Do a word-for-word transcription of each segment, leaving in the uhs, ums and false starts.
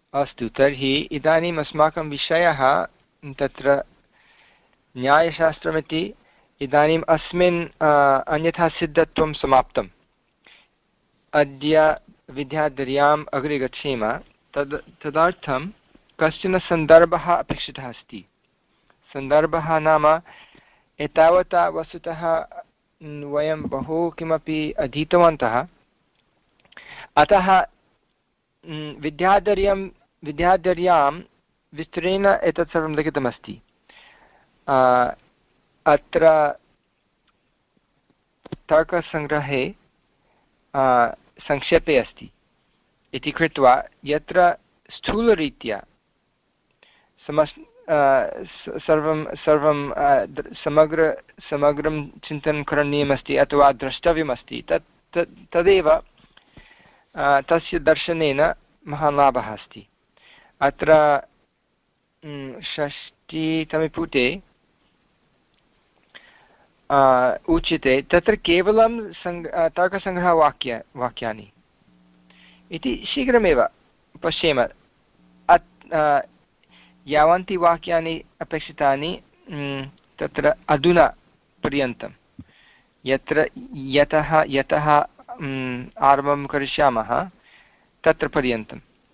अस्तु, तर्हि इदानीम् अस्माकं विषयः तत्र न्यायशास्त्रमिति। इदानीम् अस्मिन् अन्यथा सिद्धत्वं समाप्तम्। अद्य विद्याधर्याम् अग्रे गच्छेम। तद् तदर्थं कश्चन सन्दर्भः अपेक्षितः अस्ति। सन्दर्भः नाम एतावता वस्तुतः वयं बहु किमपि अधीतवन्तः, अतः विद्याधर्यं विद्याधर्यां विस्तरेण एतत् सर्वं लिखितमस्ति। अत्र तर्कसङ्ग्रहे संक्षेपे अस्ति इति कृत्वा यत्र स्थूलरीत्या समस् सर्वं सर्वं समग्र समग्रं चिन्तनं करणीयमस्ति अथवा द्रष्टव्यमस्ति, तत् तदेव तस्य दर्शनेन महान् लाभः अस्ति। अत्र षष्टितमे पुटे उच्यते तत्र केवलं सङ्ग तर्कसङ्ग्रहवाक्य वाक्यानि इति। शीघ्रमेव पश्येम यावन्ति वाक्यानि अपेक्षितानि तत्र अधुना पर्यन्तं, यत्र यतः यतः आरम्भं करिष्यामः तत्र पर्यन्तं।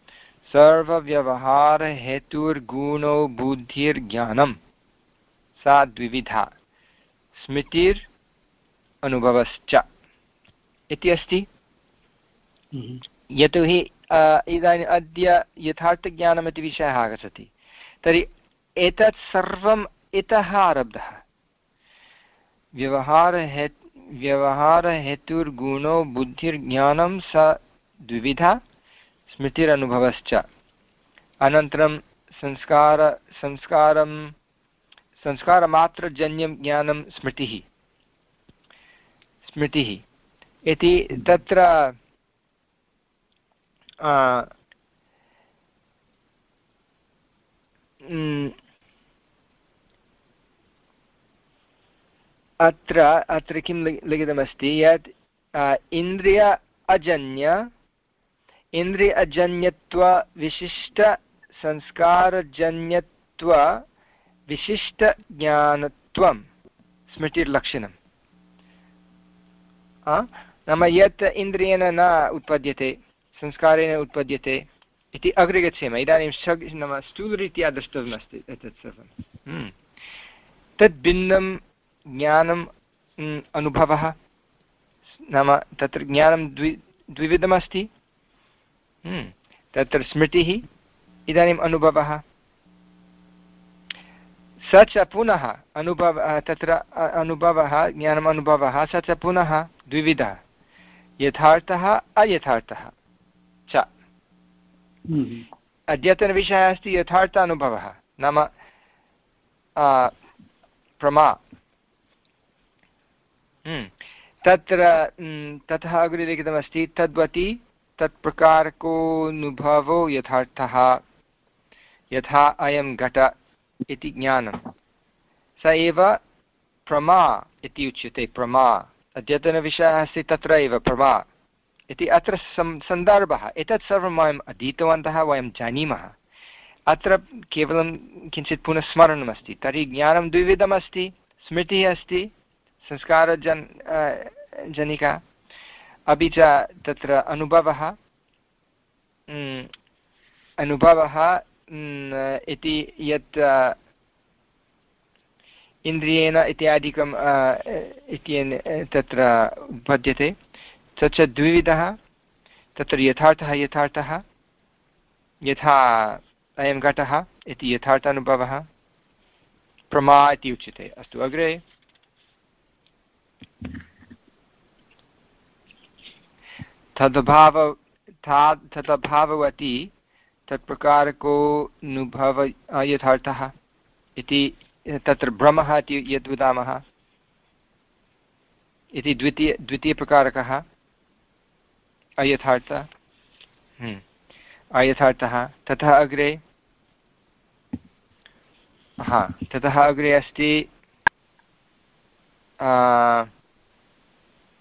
सर्वव्यवहारहेतुर्गुणो बुद्धिर्ज्ञानं सा द्विविधा, स्मृतिर् अनुभवश्च इति अस्ति। यतोहि इदानीम् अद्य यथार्थज्ञानमिति विषयः आगच्छति, तर्हि एतत् सर्वम् इतः आरब्धः। व्यवहारहेत् व्यवहारहेतुर्गुणो बुद्धिर्ज्ञानं स द्विविधा, स्मृतिरनुभवश्च। अनन्तरं संस्कार संस्कारं संस्कारमात्रजन्यं ज्ञानं स्मृतिः स्मृतिः इति। तत्र अत्र अत्र किं लिखितमस्ति यत् इन्द्रिय अजन्य इन्द्रिय अजन्यत्व विशिष्ट संस्कारजन्यत्व विशिष्ट ज्ञानत्वं स्मृतिर्लक्षणं। नाम यत् इन्द्रियेण न उत्पद्यते, संस्कारेण उत्पद्यते इति अग्रे गच्छेम। इदानीं षड् नाम स्थूलरीत्या द्रष्टव्यमस्ति एतत् सर्वं। तद् भिन्नं ज्ञानम् अनुभवः, नाम तत्र ज्ञानं द्वि द्विविधमस्ति। तत्र स्मृतिः, इदानीम् अनुभवः। स च पुनः अनुभवः, तत्र अनुभवः ज्ञानम् अनुभवः स च पुनः द्विविधः, यथार्थः अयथार्थः च। अद्यतनविषयः अस्ति यथार्थ अनुभवः, नाम प्रमा। तत्र ततः अग्रे लिखितमस्ति तद्वति तत्प्रकारकोऽनुभवो यथार्थः, यथा अयं घट इति ज्ञानं स एव प्रमा इति उच्यते। प्रमा अद्यतनविषयः अस्ति तत्र एव प्रमा इति। अत्र सन्दर्भः एतत् सर्वं वयम् अधीतवन्तः, वयं जानीमः। अत्र केवलं किञ्चित् पुनः स्मरणमस्ति। तर्हि ज्ञानं द्विविधमस्ति, स्मृतिः अस्ति संस्कारजन् जनिका, अपि च तत्र अनुभवः अनुभवः इति यत् इन्द्रियेण इत्यादिकं इत्येन तत्र उपपद्यते, स च द्विविधः। तत्र यथार्थः यथार्थः, यथा अयं घटः इति यथार्थ अनुभवः, प्रमा इति उच्यते। अस्तु, अग्रे तदभाव तदभाववती तत्प्रकारको अयथार्थः इति। तत्र भ्रमः इति यद् वदामः इति द्वितीय द्वितीयप्रकारकः अयथार्थ अयथार्थः। ततः अग्रे हा ततः अग्रे अस्ति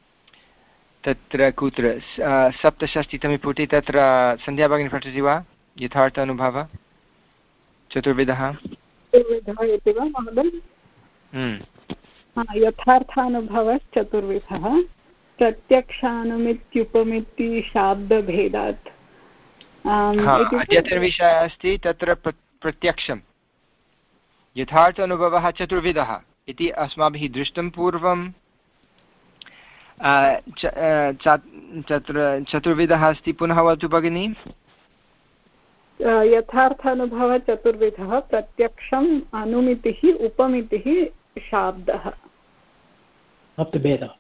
तत्र कुत्र सप्तषष्टितमे पुटे, तत्र सन्ध्या भगिनी पठति वा? यथार्थ अनुभवः चतुर्विधः चतुर्विधः इति वा महोदय? यथार्थानुभवश्चतुर्विधः प्रत्यक्षानुमित्युपमिति शाब्दभेदात्। अद्यतनविषयः अस्ति तत्र प्रत्यक्षं यथार्थ अनुभवः चतुर्विधः इति अस्माभिः दृष्टं पूर्वं। तत्र चतुर्विधः अस्ति, पुनः वदतु भगिनी। यथार्थानुभवः चतुर्विधः प्रत्यक्षम् अनुमितिः उपमितिः शाब्दः भेदः।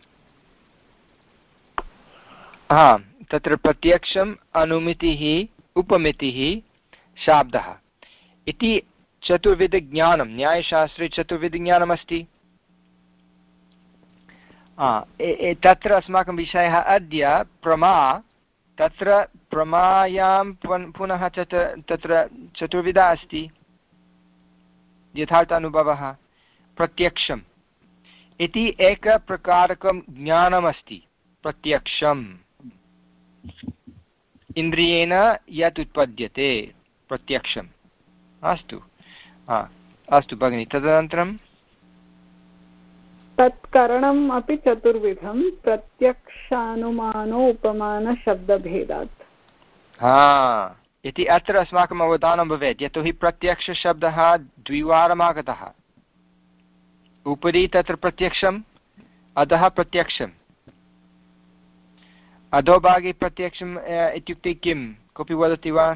हा, तत्र प्रत्यक्षम् अनुमितिः उपमितिः शाब्दः इति चतुर्विधज्ञानं, न्यायशास्त्रे चतुर्विधज्ञानमस्ति। तत्र अस्माकं विषयः अद्य प्रमा। तत्र प्रमायां पुनः तत्र चतुर्विधा अस्ति। यथार्थानुभवः प्रत्यक्षम् इति एकप्रकारकं ज्ञानमस्ति। प्रत्यक्षम् इन्द्रियेण यत् उत्पद्यते प्रत्यक्षम्। अस्तु अस्तु भगिनि, तदनन्तरं तत्करणम् अपि चतुर्विधं प्रत्यक्षानुमानो उपमानशब्दभेदात्। हा इति अत्र अस्माकम् अवधानं भवेत्, यतोहि प्रत्यक्षशब्दः द्विवारम् आगतः। उपरि तत्र प्रत्यक्षम्, अधः प्रत्यक्षम्। अधोभागे प्रत्यक्षम् इत्युक्ते किं, कोऽपि वदति वा?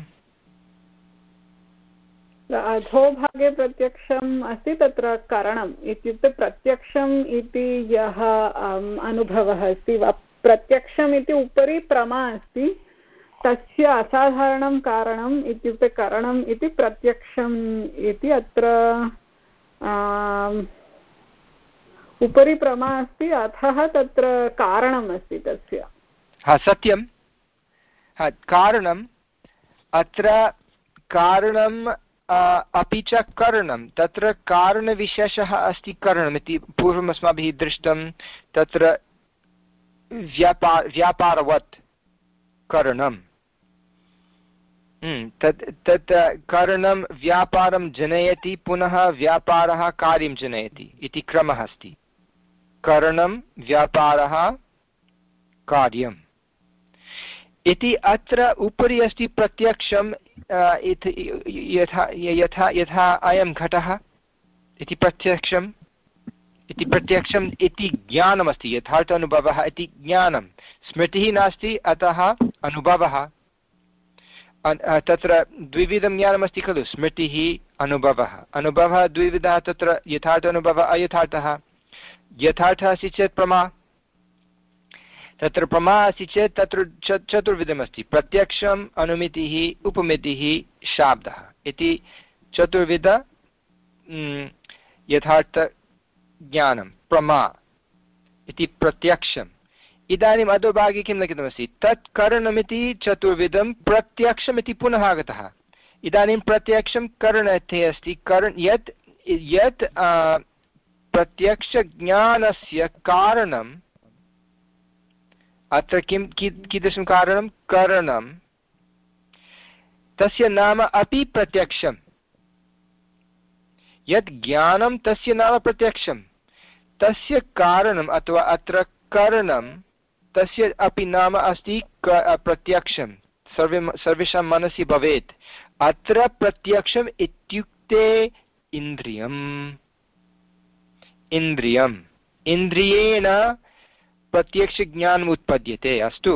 अधोभागे प्रत्यक्षम् अस्ति, तत्र करणम् इत्युक्ते प्रत्यक्षम् इति यः अनुभवः अस्ति वा, प्रत्यक्षम् इति उपरि प्रमा अस्ति, तस्य असाधारणं कारणम् इत्युक्ते करणम् इति प्रत्यक्षम् इति अत्र उपरि प्रमा अस्ति, अथः तत्र कारणम् अस्ति तस्य। हा सत्यं, कारणम् अत्र कारणम् अपि च करणं। तत्र कारणविशेषः अस्ति करणम् इति पूर्वम् अस्माभिः दृष्टं। तत्र व्यापार व्यापारवत् करणं, तत् तत् करणं व्यापारं जनयति, पुनः व्यापारः कार्यं जनयति इति क्रमः अस्ति। करणं व्यापारः कार्यम् इति अत्र उपरि अस्ति प्रत्यक्षं। यथा यथा यथा अयं घटः इति प्रत्यक्षम् इति प्रत्यक्षम् इति ज्ञानमस्ति। यथार्थ अनुभवः इति ज्ञानं, स्मृतिः नास्ति, अतः अनुभवः। तत्र द्विविधं ज्ञानमस्ति खलु, स्मृतिः अनुभवः। अनुभवः द्विविधः, तत्र यथार्थ अनुभवः अयथार्थः। यथार्थः अस्ति चेत् प्रमा, तत्र प्रमा अस्ति चेत् तत्र चतुर्विधमस्ति। प्रत्यक्षम् अनुमितिः उपमितिः शाब्दः इति चतुर्विध यथार्थज्ञानं प्रमा इति प्रत्यक्षम्। इदानीम् अधोभागे किं लिखितमस्ति? तत् करणमिति चतुर्विधं प्रत्यक्षमिति पुनः आगतः। इदानीं प्रत्यक्षं करणे अस्ति। करण यत् यत् प्रत्यक्षज्ञानस्य कारणम्, अत्र किं कीदृशं कारणं? करणं, तस्य नाम अपि प्रत्यक्षं। यत् ज्ञानं तस्य नाम प्रत्यक्षं, तस्य कारणम् अथवा अत्र करणं तस्य अपि नाम अस्ति प्रत्यक्षं। सर्वे सर्वेषां मनसि भवेत्, अत्र प्रत्यक्षम् इत्युक्ते इन्द्रियम्। इन्द्रियम् इन्द्रियेण प्रत्यक्षज्ञानम् उत्पद्यते। अस्तु,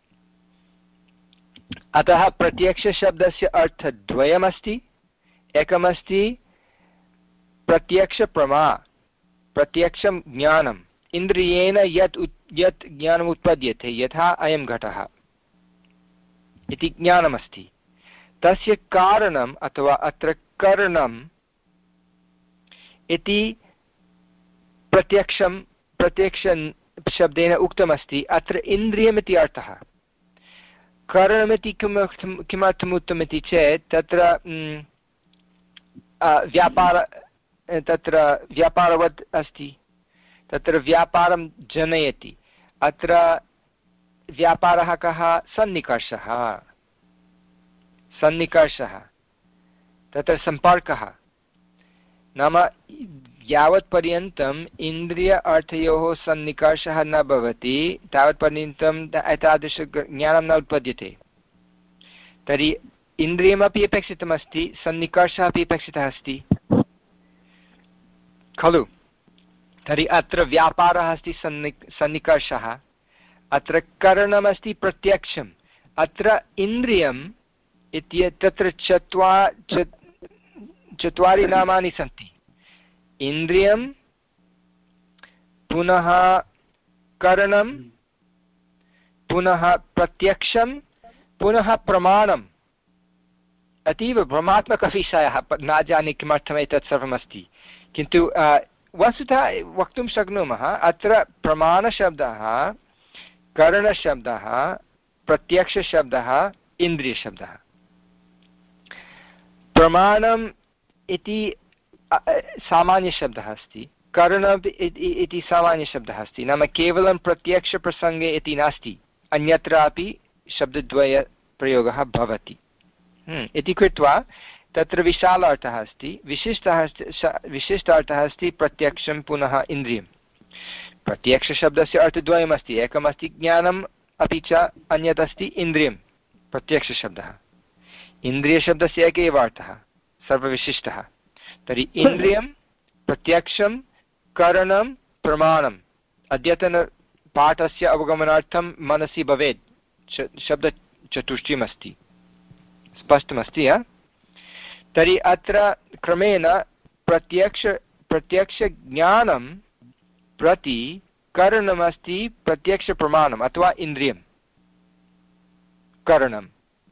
अतः प्रत्यक्षशब्दस्य अर्थद्वयमस्ति। एकमस्ति प्रत्यक्षप्रमा, प्रत्यक्षं ज्ञानम्, इन्द्रियेण यत् यत् ज्ञानम् उत्पद्यते, यथा अयं घटः इति ज्ञानमस्ति, तस्य कारणम् अथवा अत्र करणम् इति प्रत्यक्षं प्रत्यक्ष शब्देन उक्तमस्ति। अत्र इन्द्रियमिति अर्थः। करणमिति किमर्थं किमर्थम् उक्तमिति चेत् तत्र व्यापार तत्र व्यापारवत् अस्ति, तत्र व्यापारं जनयति। अत्र व्यापारः कः? सन्निकर्षः। सन्निकर्षः तत्र सम्पर्कः नाम यावत्पर्यन्तम् इन्द्रिय अर्थयोः सन्निकर्षः न भवति तावत्पर्यन्तम् एतादृशज्ञानं न उत्पद्यते। तर्हि इन्द्रियमपि अपेक्षितमस्ति सन्निकर्षः अपि अपेक्षितः अस्ति खलु। तर्हि अत्र व्यापारः अस्ति सन्नि सन्निकर्षः अत्र करणमस्ति प्रत्यक्षम्। अत्र इन्द्रियम् इति तत्र चत्वारि चत्वारि नामानि सन्ति इन्द्रियं पुनः करणं पुनः प्रत्यक्षं पुनः प्रमाणम्। अतीव भ्रमात्मकविषयः न जाने किमर्थम् एतत् सर्वमस्ति किन्तु वस्तुतः वक्तुं शक्नुमः अत्र प्रमाणशब्दः करणशब्दः प्रत्यक्षशब्दः इन्द्रियशब्दः। प्रमाणम् इति सामान्यशब्दः अस्ति करणम् इति सामान्यशब्दः अस्ति नाम केवलं प्रत्यक्षप्रसङ्गे इति नास्ति अन्यत्रापि शब्दद्वयप्रयोगः भवति इति कृत्वा तत्र विशाल अर्थः अस्ति विशिष्टः विशिष्ट अर्थः अस्ति प्रत्यक्षं पुनः इन्द्रियं। प्रत्यक्षशब्दस्य अर्थद्वयमस्ति एकमस्ति ज्ञानम् अपि च अन्यत् अस्ति इन्द्रियं प्रत्यक्षशब्दः। इन्द्रियशब्दस्य एक एव अर्थः सर्वविशिष्टः। तर्हि इन्द्रियं प्रत्यक्षं करणं प्रमाणम् अद्यतनपाठस्य अवगमनार्थं मनसि भवेत् शब्दचतुष्टयमस्ति स्पष्टमस्ति। तर्हि अत्र क्रमेण प्रत्यक्ष प्रत्यक्षज्ञानं प्रति करणमस्ति प्रत्यक्षप्रमाणम् अथवा इन्द्रियं करणं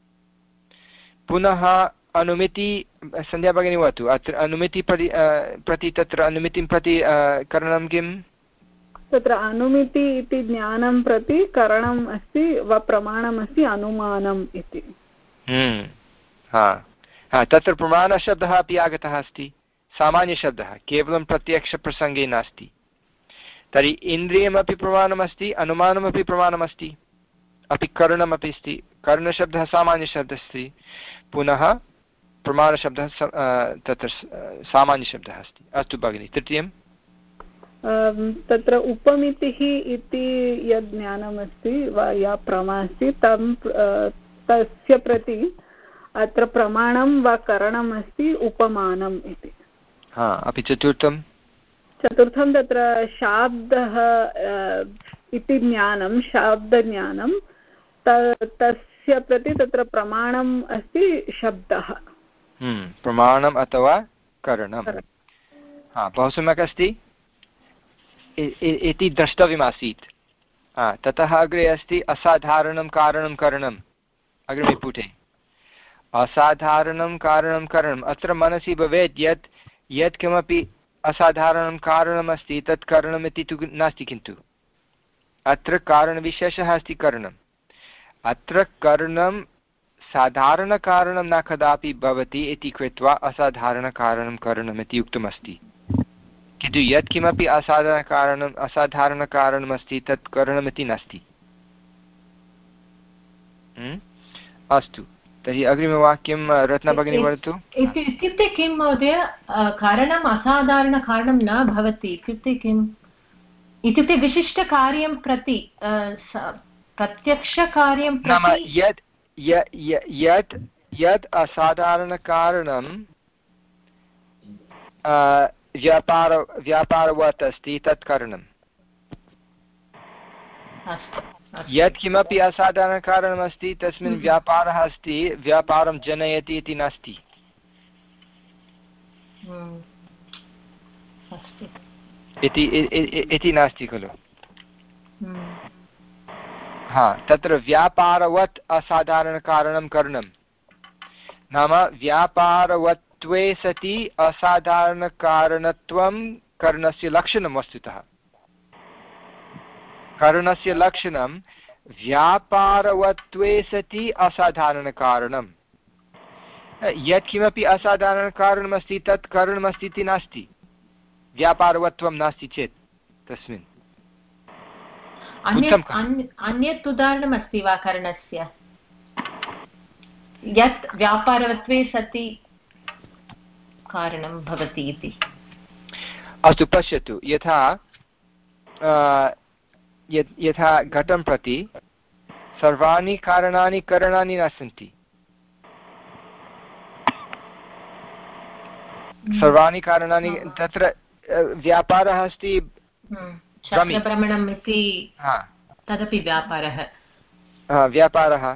पुनः अनुमिति सन्ध्या भगिनी वदतु अत्र अनुमिति प्रति प्रति तत्र अनुमितिं प्रति करणं किं तत्र अनुमिति इति ज्ञानं प्रति करणम् अस्ति वा प्रमाणम् अस्ति अनुमानम् इति। हा हा तत्र प्रमाणशब्दः अपि आगतः अस्ति सामान्यशब्दः केवलं प्रत्यक्षप्रसङ्गे नास्ति। तर्हि इन्द्रियमपि प्रमाणमस्ति अनुमानमपि प्रमाणमस्ति अपि करणमपि अस्ति। करणशब्दः सामान्यशब्दः अस्ति पुनः प्रमाणशब्दः तत्र सामान्यशब्दः अस्ति। अस्तु भगिनि तृतीयं तत्र उपमितिः इति यद् ज्ञानमस्ति वा या प्रमा अस्ति तं तस्य प्रति अत्र प्रमाणं वा करणम् अस्ति उपमानम् इति। हा अपि चतुर्थं चतुर्थं तत्र शाब्दः इति ज्ञानं शाब्दज्ञानं तस्य प्रति तत्र प्रमाणम् अस्ति शब्दः प्रमाणम् अथवा करणं। हा बहु सम्यक् अस्ति इति द्रष्टव्यमासीत्। ततः अग्रे अस्ति असाधारणं कारणं करणम् अग्रिमे पुटे असाधारणं कारणं करणम्। अत्र मनसि भवेत् यत् यत् किमपि असाधारणं कारणमस्ति तत् करणमिति तु नास्ति किन्तु अत्र कारणविशेषः अस्ति करणम्। अत्र करणं साधारणकारणं न कदापि भवति इति कृत्वा असाधारणकारणं करणमिति उक्तमस्ति किन्तु यत्किमपि असाधारणकारणम् असाधारणकारणमस्ति तत् करणमिति नास्ति। अस्तु तर्हि अग्रिमवाक्यं रत्ना भगिनी वदतु। इत्युक्ते किं महोदय कारणम् असाधारणकारणं न भवति इत्युक्ते किम् इत्युक्ते विशिष्टकार्यं प्रति प्रत्यक्षकार्यं नाम यत् यत् यत् असाधारणकारणं व्यापार व्यापारवत् अस्ति तत् कारणम्। यत् किमपि असाधारणकारणमस्ति तस्मिन् व्यापारः अस्ति व्यापारं जनयति इति नास्ति। इति नास्ति खलु। हा तत्र व्यापारवत् असाधारणकारणं करणं नाम व्यापारवत्वे सति असाधारणकारणत्वं करणस्य लक्षणं वस्तुतः। करणस्य लक्षणं व्यापारवत्वे सति असाधारणकारणं। यत्किमपि असाधारणकारणमस्ति तत् कारणमस्ति इति नास्ति व्यापारवत्वं नास्ति चेत् तस्मिन्। अन्यत् उदाहरणमस्ति वा करणस्य यत् व्यापारवत्वे सति कारणं भवति इति। अस्तु पश्यतु यथा यथा घटं प्रति सर्वाणि कारणानि करणानि न सन्ति सर्वाणि कारणानि तत्र व्यापारः अस्ति चक्रभ्रमणम् इति तदपि व्यापारः व्यापारः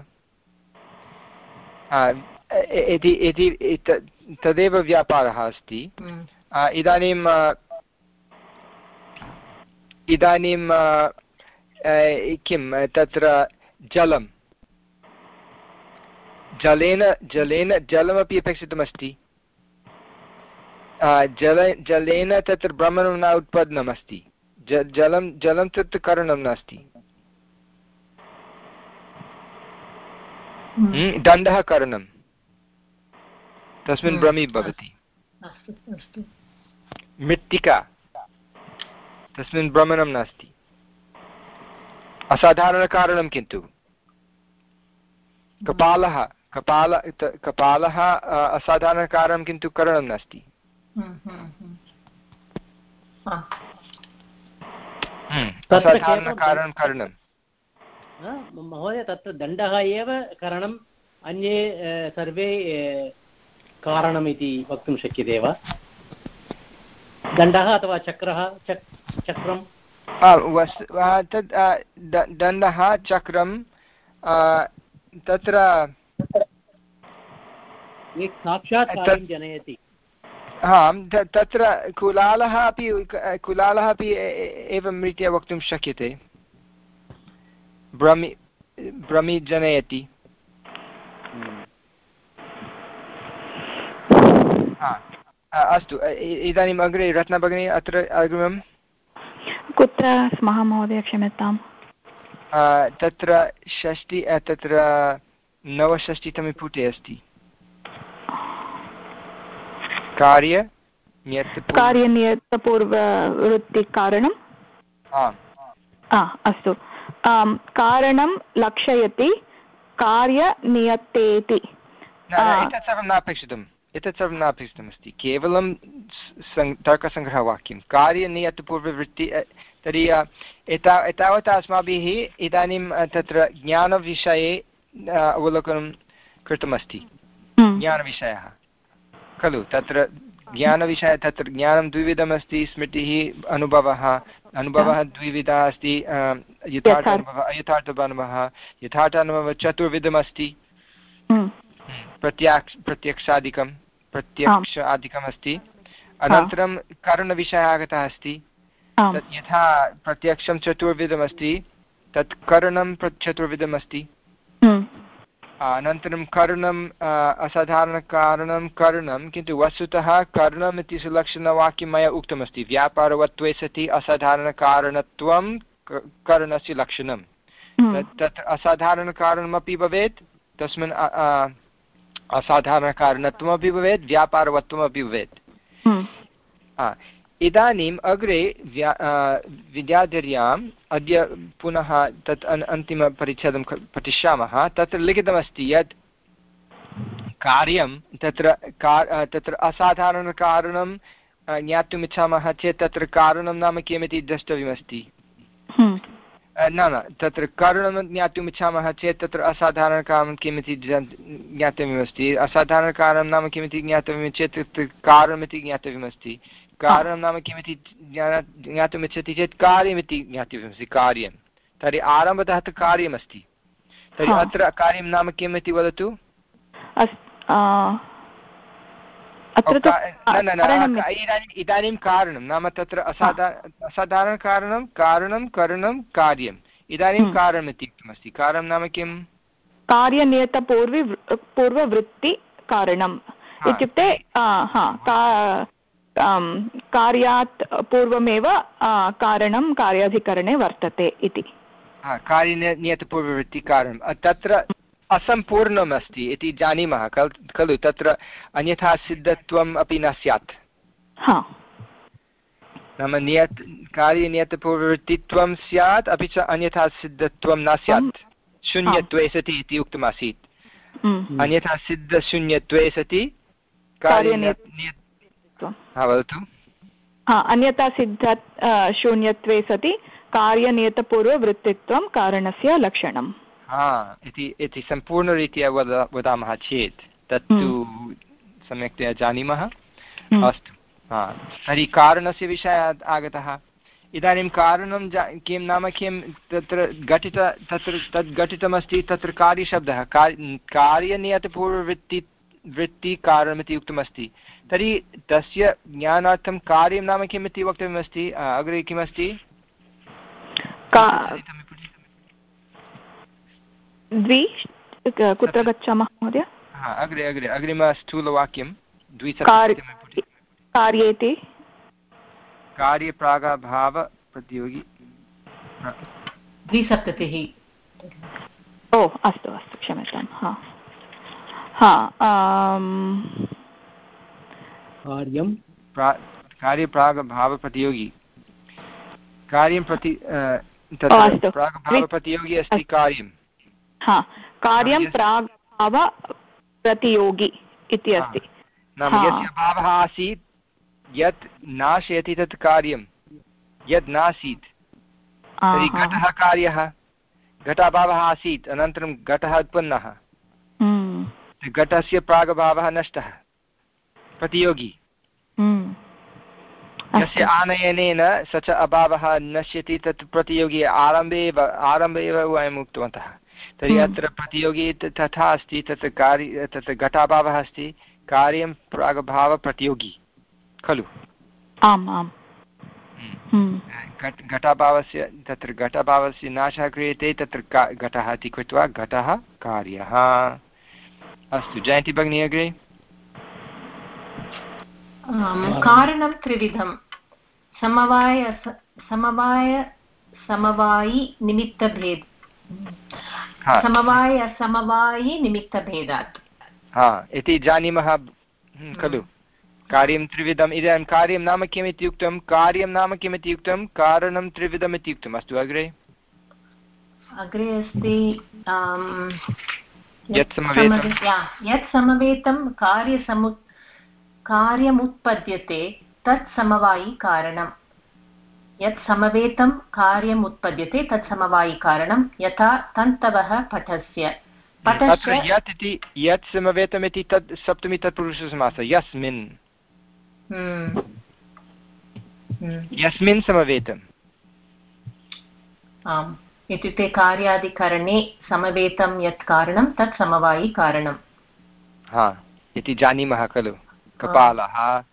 इति तदेव व्यापारः अस्ति। इदानीं इदानीं किं तत्र जलं जलेन जलेन जलमपि अपेक्षितमस्ति जल जलेन तत्र भ्रमणं न उत्पन्नमस्ति जलं जलं तत्र करणं नास्ति दण्डः करणं तस्मिन् भ्रमी भवति मृत्तिका तस्मिन् भ्रमणं नास्ति असाधारणकारणं किन्तु कपालः कपाल कपालः असाधारणकारणं किन्तु करणं नास्ति असाधारणकारणं करणं महोदय तत्र दण्डः एव करणम् अन्ये सर्वे कारणमिति वक्तुं शक्यते वा दण्डः अथवा चक्रः चक्रं तद् दण्डः चक्रं तत्र साक्षात् कार्यं जनयति आं तत्र कुलालः अपि कुलालः अपि एवं रीत्या वक्तुं शक्यते भ्रमि भ्रमि जनयति अस्तु इदानीम् अग्रे रत्नभगिनी अत्र अग्रिमं कुत्र स्मः महोदय क्षम्यताम् तत्र षष्टि तत्र नवषष्टितमे पुटे अस्ति कार्य कार्यनियतपूर्ववृत्तिकारणम् अस्तु कारणं लक्षयति कार्यनियतेति एतत् सर्वं नापेक्षितम् एतत् सर्वं नापेक्षितमस्ति केवलं तर्कसङ्ग्रहवाक्यं कार्यनियतपूर्ववृत्ति तर्हि एता एतावता अस्माभिः इदानीं तत्र ज्ञानविषये अवलोकनं कृतमस्ति ज्ञानविषयः खलु तत्र ज्ञानविषये तत्र ज्ञानं द्विविधमस्ति स्मृतिः अनुभवः अनुभवः द्विविधः अस्ति यथार्थानुभवः अयथार्थानुभवः यथार्थानुभवः चतुर्विधमस्ति प्रत्यक्ष प्रत्यक्षादिकं प्रत्यक्षादिकमस्ति अनन्तरं करणविषयः आगतः अस्ति तत् यथा प्रत्यक्षं चतुर्विधमस्ति तत् करणं चतुर्विधमस्ति अनन्तरं करणम् असाधारणकारणं करणं किन्तु वस्तुतः करणम् इति सुलक्षणवाक्यं मया उक्तमस्ति व्यापारवत्वे सति असाधारणकारणत्वं करणस्य लक्षणं तत् असाधारणकारणमपि भवेत् तस्मिन् असाधारणकारणत्वमपि भवेत् व्यापारवत्वमपि भवेत् इदानीम् अग्रे विद्याधर्याम् अद्य पुनः तत् अन्तिमपरिच्छेदं पठिष्यामः तत्र लिखितमस्ति यत् कार्यं तत्र तत्र असाधारणकारणं ज्ञातुम् इच्छामः चेत् तत्र कारणं नाम किमिति द्रष्टव्यमस्ति न न तत्र कारणं ज्ञातुम् इच्छामः चेत् तत्र असाधारणकारणं किमिति ज्ञातव्यमस्ति असाधारणकारणं नाम किमिति ज्ञातव्यं चेत् तत्र कारणमिति ज्ञातव्यमस्ति कारणं नाम किमिति ज्ञातुमिच्छति चेत् कार्यमिति ज्ञातव्यमस्ति कार्यं तर्हि आरम्भतः तु कार्यमस्ति तर्हि अत्र कार्यं नाम किम् इति वदतु इदानीं कारणं नाम तत्र असाधारण असाधारणकारणं कारणं करणं कार्यम् इदानीं कारणमिति उक्तमस्ति कारणं नाम किम् कार्यनियतपूर्वि पूर्ववृत्तिकारणम् इत्युक्ते कार्यात् पूर्वमेव कारणं कार्याधिकरणे वर्तते इति कार्यनियतपूर्ववृत्तिकारणं तत्र असम्पूर्णम् अस्ति इति जानीमः खलु तत्र अन्यथा सिद्धत्वम् अपि न स्यात् नाम नियत कार्यनियतपूर्ववृत्तित्वं स्यात् अपि च अन्यथा सिद्धत्वं न स्यात् शून्यत्वे सति इति उक्तमासीत् अन्यथा सिद्धशून्यत्वे सति वदतु अन्यथा सिद्ध शून्यत्वे सति कार्यनियतपूर्ववृत्तित्वं कारणस्य लक्षणम् इति सम्पूर्णरीत्या वदामः चेत् तत्तु सम्यक्तया जानीमः। अस्तु, तर्हि कारणस्य विषयः आगतः। इदानीं कारणं किं नाम किं तत्र घटित तत्र तद् घटितमस्ति तत्र कार्यशब्दः कार्यनियतपूर्ववृत्ति वृत्तिकारणमिति उक्तमस्ति। तर्हि तस्य ज्ञानार्थं कार्यं नाम किम् इति वक्तव्यमस्ति। अग्रे किमस्ति द्वि कुत्र गच्छामः महोदय? अग्रे अग्रे अग्रिमस्थूलवाक्यं द्विसप्ततिः कार्येति कार्यप्रागभावप्रतियोगी द्विसप्ततिः। ओ अस्तु अस्तु क्षम्यतां। हा हा कार्यं कार्यप्रागभावप्रतियोगी कार्यं प्रति तत्र प्रागभावप्रतियोगी अस्ति कार्यं। हा कार्यं प्रागभावप्रतियोगी इति अस्ति। नाम यस्य भावः आसीत् यत् नाशयति तत् कार्यं यद् नासीत् तर्हि घटः कार्यः घटाभावः आसीत् अनन्तरं घटः उत्पन्नः घटस्य प्रागभावः नष्टः प्रतियोगी यस्य आनयनेन स च अभावः नश्यति तत् प्रतियोगी आरम्भे एव आरम्भे एव वयम् उक्तवन्तः। तर्हि अत्र प्रतियोगी तथा अस्ति तत्र कार्य तत्र घटाभावः अस्ति कार्यं प्रागभावप्रतियोगी खलु। आम् आम् घटाभावस्य तत्र घटाभावस्य नाशः क्रियते तत्र घटः इति कृत्वा घटः कार्यः। अस्तु जयन्ती भगिनी अग्रे। कारणं त्रिविधं समवाय समवाय समवायि निमित्तभेद समवाय असमवायि निमित्तभेदात् इति जानीमः खलु। कार्यं त्रिविधम्। इदानीं कार्यं नाम किम् इत्युक्तं कार्यं नाम किम् इत्युक्तं कारणं त्रिविधम् इत्युक्तम्। अस्तु अग्रे अग्रे अस्ति यत् समवेतं यत् समवेतं कार्यसमु कार्यमुत्पद्यते तत् समवायि कारणं। यत् समवेतं कार्यम् उत्पद्यते तत् समवायि कारणं यथा तन्तवः पटस्य तत्र यत् इति यत् समवेतम् इति तत् सप्तमी तत्पुरुषसमासः यस्मिन् यस्मिन् समवेतम्। आम् इत्युक्ते कार्यादिकरणे समवेतं यत् कारणं तत् समवायि कारणं हा इति जानीमः खलु। कपालः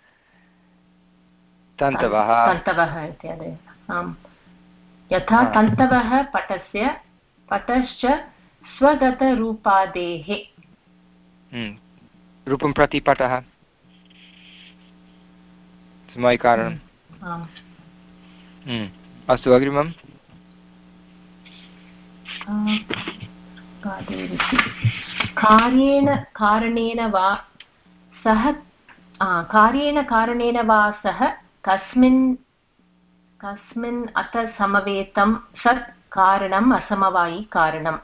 तन्तवः तन्तवः इत्यादयः। आम् यथा तन्तवः पटस्य पटश्च स्वगतरूपादेः रूपं प्रति पटः समवायिकारणम्। अस्तु अग्रिमम् कार्येण कारणेन वा सह कार्येण कारणेन वा सह कस्मिन् कस्मिन् अथ समवेतं सत् कारणम् असमवायि कारणम्।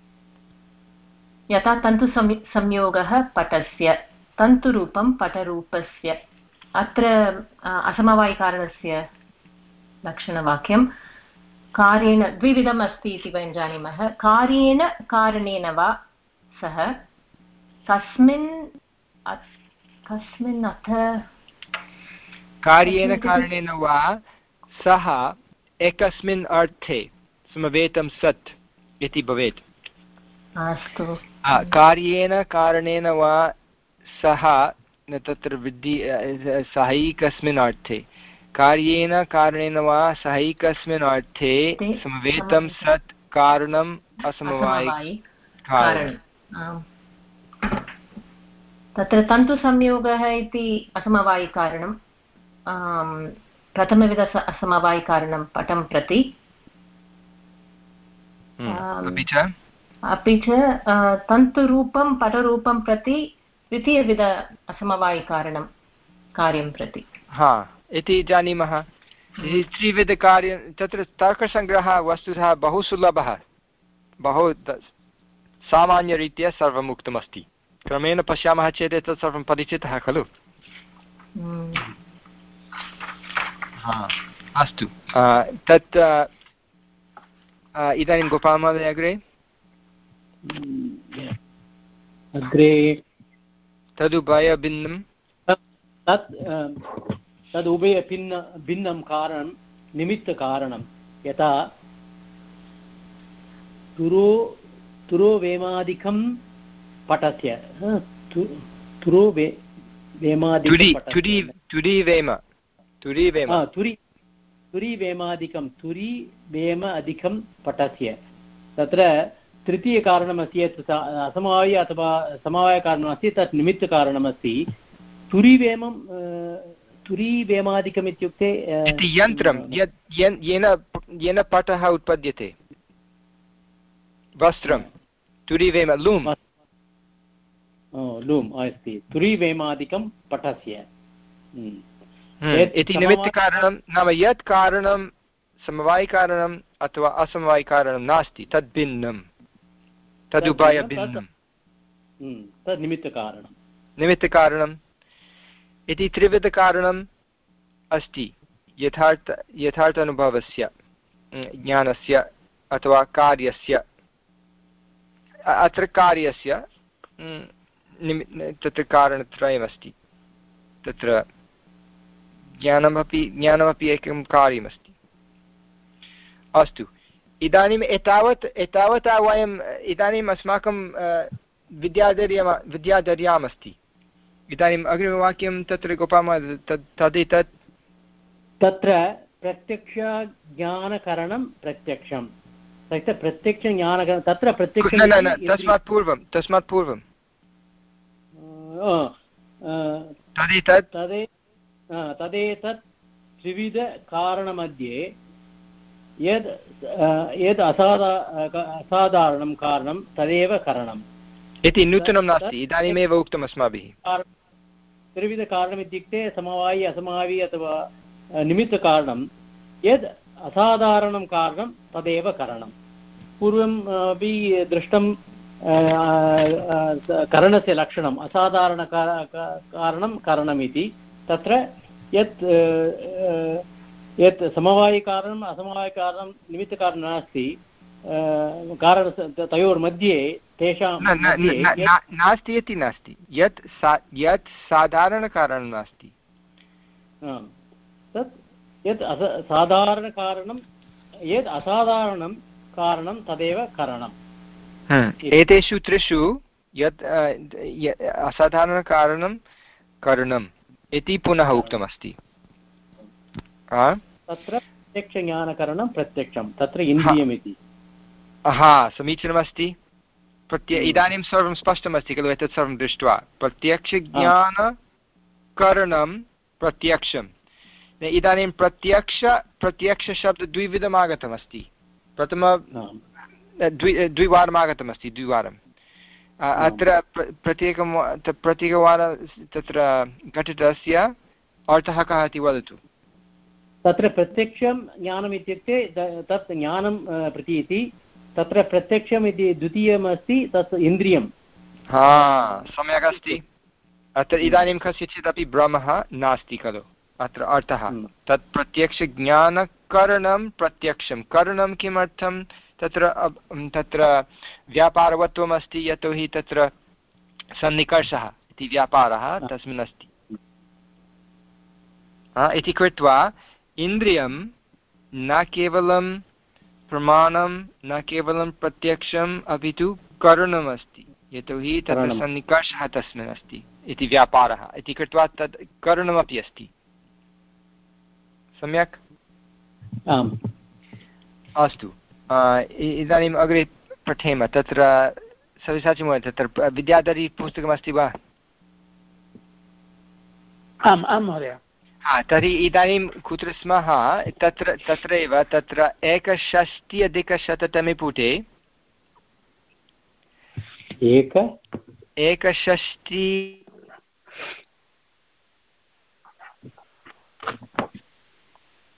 यथा तन्तुसंयोगः पटस्य तन्तुरूपं पटरूपस्य। अत्र असमवायिकारणस्य लक्षणवाक्यं कार्येण द्विविधम् अस्ति इति वयं जानीमः। कार्येण कारणेन वा सः कस्मिन् कस्मिन् अथ कार्येण कारणेन वा सः एकस्मिन् अर्थे समवेतं सत् इति भवेत्। अस्तु कार्येण कारणेन वा सः तत्र वृद्धि सहैकस्मिन् अर्थे कार्येण कारणेन वा सहैकस्मिन् अर्थे समवेतं सत् कारणम् असमवायि कारणम्। तत्र तन्तुसंयोगः इति असमवायिकारणं प्रथमविध असमवायिकारणं पटं प्रति अपि च अपि च तन्तुरूपं पटरूपं प्रति द्वितीयविध असमवायिकारणं कार्यं प्रति हा इति जानीमः। त्रिविधकार्यं तत्र तर्कसङ्ग्रहः वस्तुतः बहु सुलभः बहु सामान्यरीत्या सर्वम् उक्तमस्ति। क्रमेण पश्यामः चेत् एतत् सर्वं परिचितः खलु। अस्तु, तत् इदानीं गोपालमहोदय अग्रे अग्रे तदुभयभिन्नं तत् तदुभयभिन्न भिन्नं कारणं निमित्तकारणं। यथा तुरो तुरोवेमादिकं पठस्य तुरो वे तुरीवेमादिकं तुरी वेम अधिकं पठस्य। तत्र तृतीयकारणमस्ति यत् असमवायि अथवा समवायकारणमस्ति, तत् निमित्तकारणमस्ति। तुरीवेमं तुरीवेमादिकम् इत्युक्ते यन्त्रं येन येन पटः उत्पद्यते, वस्त्रं तुरीवेम लूम् लूम् अस्ति। तुरीवेमादिकं पटस्य इति निमित्तकारणं, नाम यत् कारणं समवायिकारणम् अथवा असमवायिकारणं नास्ति तद् भिन्नं, तदुभयभिन्नं, तद् निमित्तकारणं निमित्तकारणम् इति त्रिविधकारणम् अस्ति यथार्थ यथार्थ अनुभवस्य ज्ञानस्य अथवा कार्यस्य। अत्र कार्यस्य तत्र कारणत्रयमस्ति। तत्र ज्ञानमपि ज्ञानमपि एकं कार्यमस्ति। अस्तु, इदानीम् एतावत् एतावता वयम् इदानीम् अस्माकं विद्याधर्यं विद्याधर्यामस्ति। इदानीम् अग्रिमवाक्यं तत्र गोपालमहोदय तद् तदेतत् तत्र प्रत्यक्षज्ञानकरणं प्रत्यक्षं तत्र प्रत्यक्षज्ञानकरणं तत्र प्रत्यक्षं तस्मात् पूर्वं तस्मात् पूर्वं तदेतत् तदे तदेतत् त्रिविधकारणमध्ये यद् यद् असाधा असाधारणं कारणं तदेव करणम् इति नूतनं नास्ति, इदानीमेव उक्तम् अस्माभिः। त्रिविधकारणम् इत्युक्ते समवायि असमवायि अथवा निमित्तकारणं यद् असाधारणं कारणं तदेव करणं। पूर्वम् अपि दृष्टं करणस्य लक्षणम् असाधारण कारणं करणमिति। तत्र यत् यत् समवायिकारणम् असमवायिकारणं निमित्तकारणं नास्ति, कारण तयोर्मध्ये तेषां नास्ति इति नास्ति, यत् यत् साधारणकारणं नास्ति तत् यत् साधारणकारणं यत् असाधारणं कारणं तदेव करणम्। एतेषु त्रिषु यत् असाधारणकारणं करणम् इति पुनः उक्तमस्ति। तत्र प्रत्यक्षज्ञानकरणं प्रत्यक्षं तत्र इन्द्रियमिति। हा, समीचीनमस्ति। प्रत्य इदानीं सर्वं स्पष्टमस्ति खलु एतत् सर्वं दृष्ट्वा। प्रत्यक्षज्ञानकरणं प्रत्यक्षम्। इदानीं प्रत्यक्ष प्रत्यक्षशब्दः द्विविधम् आगतमस्ति। प्रथम द्वि द्विवारम् आगतमस्ति द्विवारम् अत्र प्रत्येकं प्रत्येकवारं तत्र घटितस्य अर्थः कः इति वदतु। तत्र प्रत्यक्षं ज्ञानम् इत्युक्ते तत् ज्ञानं प्रतीति। तत्र प्रत्यक्षम् इति द्वितीयमस्ति, तत् इन्द्रियं। हा, सम्यक् अस्ति। अत्र इदानीं कस्यचिदपि भ्रमः नास्ति खलु। अत्र अर्थः तत् प्रत्यक्षज्ञानकरणं प्रत्यक्षं। करणं किमर्थं? तत्र तत्र व्यापारवत्वम् अस्ति, यतोहि तत्र सन्निकर्षः इति व्यापारः तस्मिन् अस्ति इति कृत्वा इन्द्रियं न केवलं प्रमाणं न केवलं प्रत्यक्षम् अपि तु करणमस्ति, यतोहि तत्र सन्निकर्षः तस्मिन् अस्ति इति व्यापारः इति कृत्वा तत् करणमपि अस्ति। सम्यक्? आम्। अस्तु, इदानीम् अग्रे पठेम। तत्र सविसाचिमहोदय तत्र विद्याधरी पुस्तकमस्ति वा? आम् आं महोदय। हा, तर्हि इदानीं कुत्र स्मः? तत्र तत्रैव तत्र एकषष्ट्यधिकशततमे पुटे एक एकषष्टि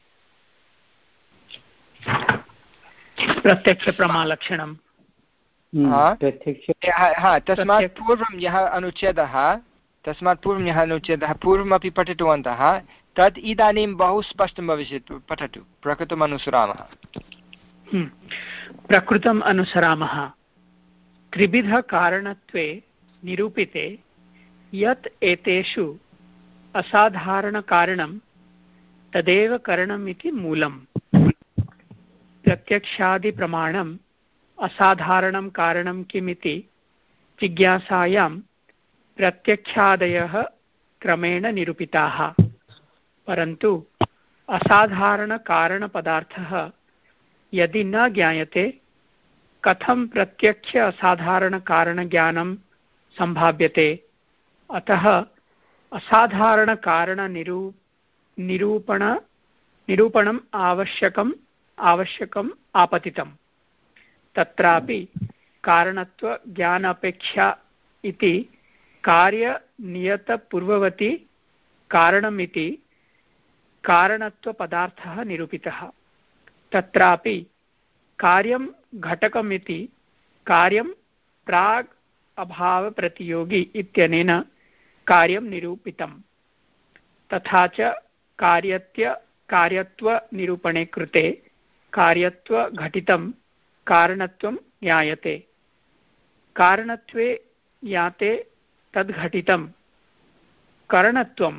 प्रत्यक्षप्रमालक्षणं तस्मात् पूर्वं यः अनुच्छेदः तस्मात् पूर्वं यः अनुच्छेदः पूर्वमपि पठितवन्तः तत् इदानीं बहु स्पष्टं भविष्यति। पठतु। प्रकृतम् अनुसरामः। प्रकृतम् अनुसरामः त्रिविधकारणत्वे निरूपिते यत् एतेषु असाधारणकारणं तदेव कारणम् इति मूलम्। प्रत्यक्षादिप्रमाणम् असाधारणं कारणं किमिति जिज्ञासायां प्रत्यक्षादयः क्रमेण निरूपिताः, परन्तु असाधारणकारणपदार्थः यदि न ज्ञायते कथं प्रत्यक्ष असाधारणकारणज्ञानं सम्भाव्यते। अतः असाधारणकारणनिरू निरूपण निरूपणम् आवश्यकम् आवश्यकम् आपतितम्। तत्रापि कारणत्वज्ञानापेक्षा इति कार्यनियतपूर्ववती कारणमिति कारणत्वपदार्थः निरूपितः। तत्रापि कार्यं घटकमिति कार्यं प्राग् अभावप्रतियोगी इत्यनेन कार्यं निरूपितम्। तथा च कार्यत्य कार्यत्वनिरूपणे कृते कार्यत्वघटितं कारणत्वं ज्ञायते। कारणत्वे ज्ञाते तद्घटितं करणत्वम्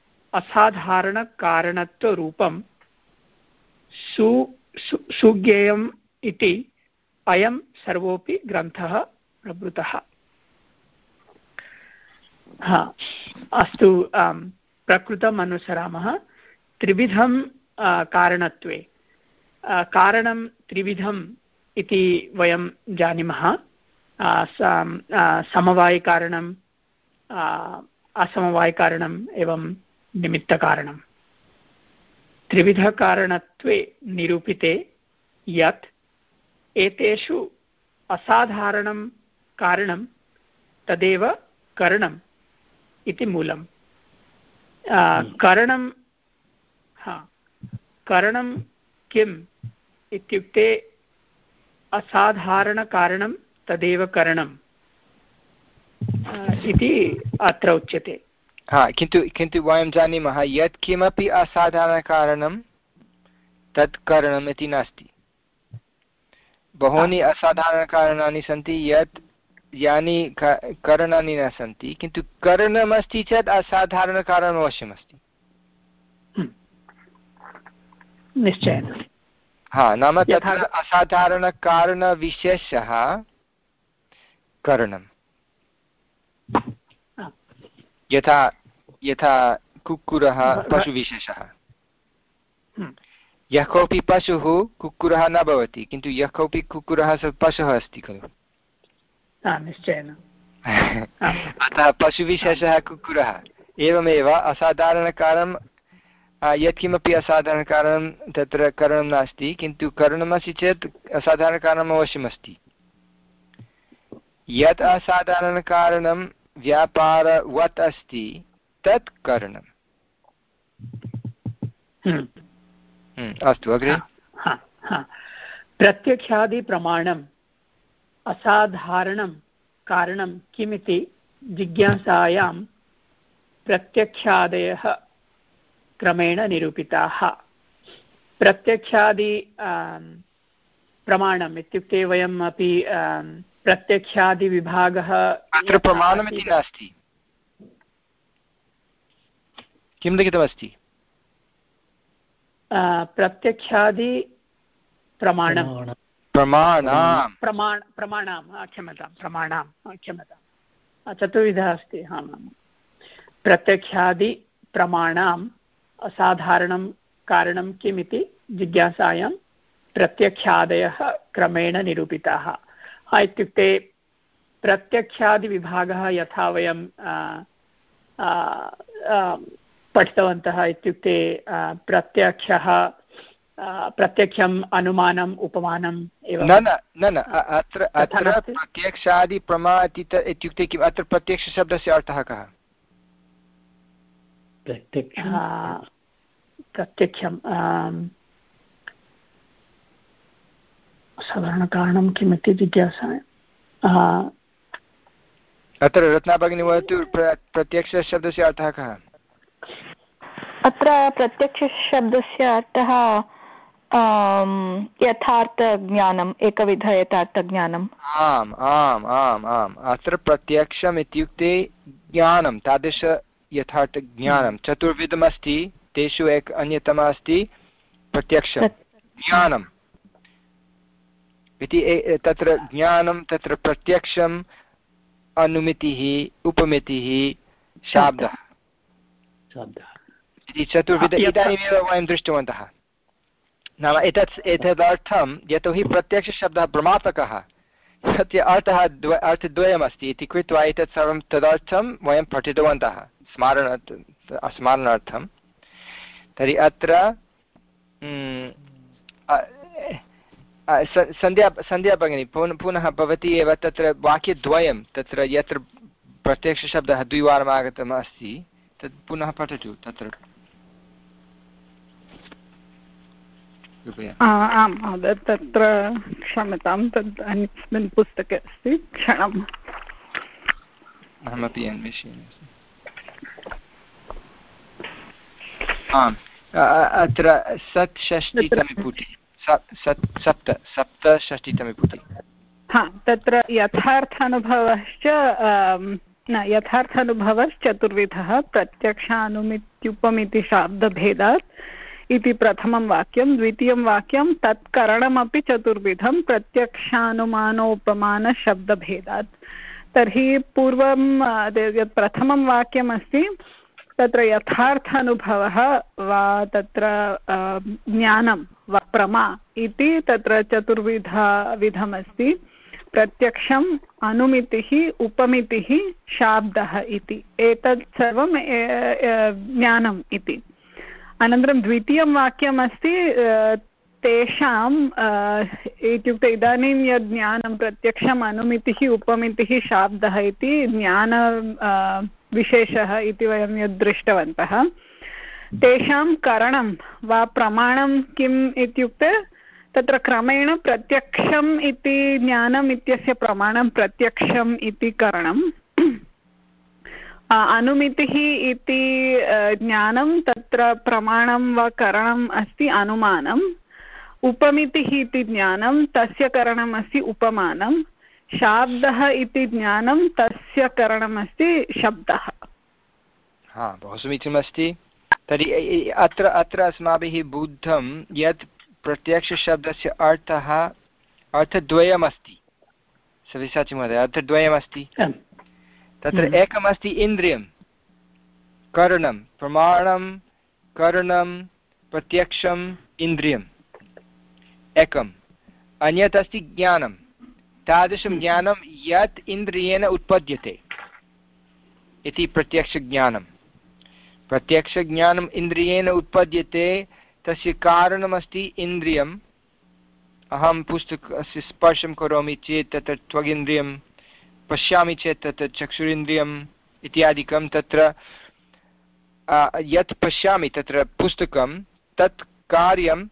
असाधारणकारणत्वरूपं सु सुज्ञेयम् इति अयं सर्वोऽपि ग्रन्थः प्रभृतः। हा अस्तु, प्रकृतम् अनुसरामः। त्रिविधं कारणत्वे कारणं त्रिविधम् इति वयं जानीमः। समवायिकारणं, असमवायिकारणम् एवं निमित्तकारणम्। त्रिविधकारणत्वे निरूपिते यत् एतेषु असाधारणं कारणं तदेव कारणम् इति मूलम्। कारणं हा कारणं किम् इत्युक्ते असाधारणकारणं तदेव कारणम् इति अत्र उच्यते। हा किन्तु किन्तु वयं जानीमः यत् किमपि असाधारणकारणं तत् कारणम् इति नास्ति। बहूनि असाधारणकारणानि सन्ति यत् यानि करणानि न सन्ति, किन्तु करणमस्ति चेत् असाधारणकारणम् अवश्यमस्ति। निश्चयेन। हा नाम तत्र असाधारणकारणविशेषः करणम्। यथा यथा कुक्कुरः पशुविशेषः। यः कोऽपि पशुः कुक्कुरः न भवति, किन्तु यः कोऽपि कुक्कुरः सः पशुः अस्ति खलु। निश्चयेन। अतः पशुविशेषः कुक्कुरः। एवमेव असाधारणकारणं यत्किमपि असाधारणकारणं तत्र कारणं नास्ति, किन्तु कारणमस्ति चेत् असाधारणकारणम् अवश्यमस्ति। यत् असाधारणकारणं व्यापारवत् अस्ति तत् कारणम्। अस्तु अग्रे। प्रत्यक्षादिप्रमाणम् असाधारणं कारणं किमिति जिज्ञासायां प्रत्यक्षादयः क्रमेण निरूपिताः। प्रत्यक्षादि प्रमाणम् इत्युक्ते वयम् अपि प्रत्यक्षादिविभागः अत्र प्रमाणमिति नास्ति। किं लिखितमस्ति? प्रत्यक्षादि प्रमाणं प्रमाणां प्रमाण प्रमाणां क्षम्यतां प्रमाणां क्षम्यतां चतुर्विधः अस्ति। आम् आम्। प्रत्यक्षादि प्रमाणाम् असाधारणं कारणं किमिति जिज्ञासायां प्रत्यक्षादयः क्रमेण निरूपिताः। हा इत्युक्ते प्रत्यक्षादिविभागः यथा वयं पठितवन्तः इत्युक्ते प्रत्यक्षः प्रत्यक्षम् अनुमानम् उपमानम् एवं न न न अत्र अत्र प्रत्यक्षादिप्रमा इत्युक्ते किम्? अत्र प्रत्यक्षशब्दस्य अर्थः कः? प्रत्यक्षं साधारणकारणं किमिति जिज्ञासायां अत्र रत्ना भगिनी वदतु प्रत्यक्षशब्दस्य अर्थः कः? अत्र प्रत्यक्षशब्दस्य अर्थः यथार्थज्ञानम्, एकविध यथार्थज्ञानम्। आम् आम् आम् आम् अत्र प्रत्यक्षम् इत्युक्ते ज्ञानं, तादृश यथार्थज्ञानं चतुर्विधमस्ति, तेषु एक अन्यतमः अस्ति प्रत्यक्षं ज्ञानम् इति। तत्र ज्ञानं, तत्र प्रत्यक्षम्, अनुमितिः, उपमितिः, शाब्दः इति चतुर्विध इदानीमेव वयं दृष्टवन्तः। नाम एतत् एतदर्थं यतोहि प्रत्यक्षशब्दः भ्रमात्मकः, तस्य अर्थः द्व अर्थद्वयमस्ति इति कृत्वा एतत् सर्वं तदर्थं वयं पठितवन्तः स्मारण स्मरणार्थं। तर्हि अत्र सन्ध्या सन्ध्या भगिनी पुनः पुनः भवती एव तत्र वाक्यद्वयं तत्र यत्र प्रत्यक्षशब्दः द्विवारम् आगतम् अस्ति तत् पुनः पठतु तत्र कृपया। आम् महोदय, तत्र क्षम्यतां, तद् अन्यस्मिन् पुस्तके अस्ति, क्षणम्। अहमपि अन्विष्यामि। आम् अत्र षष्टितमे पुटे सप्त सप्तषष्टितमे पुटे हा तत्र यथार्थानुभवश्च न यथार्थानुभवश्चतुर्विधः प्रत्यक्षानुमित्युपमिति शाब्दभेदात् इति प्रथमं वाक्यं। द्वितीयं वाक्यं तत्करणमपि चतुर्विधं प्रत्यक्षानुमानोपमानशब्दभेदात्। तर्हि पूर्वं यत् प्रथमं वाक्यमस्ति तत्र यथार्थानुभवः वा तत्र ज्ञानं वा प्रमा इति तत्र चतुर्विधा विधमस्ति। प्रत्यक्षम्, अनुमितिः, उपमितिः, शाब्दः इति, एतत् सर्वं ज्ञानम् इति। अनन्तरं द्वितीयं वाक्यमस्ति तेषां इत्युक्ते इदानीं यद् ज्ञानं प्रत्यक्षम्, अनुमितिः, उपमितिः, शाब्दः इति ज्ञान विशेषः इति वयं यद् दृष्टवन्तः, तेषां करणं वा प्रमाणं किम् इत्युक्ते तत्र क्रमेण प्रत्यक्षम् इति ज्ञानम् इत्यस्य प्रमाणं प्रत्यक्षम् इति करणम्, अनुमितिः इति ज्ञानं तत्र प्रमाणं वा करणम् अस्ति अनुमानम्, उपमितिः इति ज्ञानं तस्य करणम् अस्ति उपमानं, शाब्दः इति ज्ञानं तस्य करणमस्ति शब्दः। हा बहु समीचीनमस्ति। तर्हि अत्र अत्र अस्माभिः बुद्धं यत् प्रत्यक्षशब्दस्य अर्थः अर्थद्वयमस्ति। सविसाचि महोदय, अर्थद्वयमस्ति। तत्र एकमस्ति इन्द्रियं, करणं, प्रमाणं, करणं, प्रत्यक्षम्, इन्द्रियम् एकम्। अन्यत् अस्ति ज्ञानं, तादृशं ज्ञानं यत् इन्द्रियेण उत्पद्यते इति प्रत्यक्षज्ञानं। प्रत्यक्षज्ञानम् इन्द्रियेण उत्पद्यते, तस्य कारणमस्ति इन्द्रियम्। अहं पुस्तकस्य स्पर्शं करोमि चेत् तत्र त्वगिन्द्रियं, पश्यामि चेत् तत्र चक्षुरिन्द्रियम् इत्यादिकं। तत्र यत् पश्यामि तत्र पुस्तकं, तत् कार्यं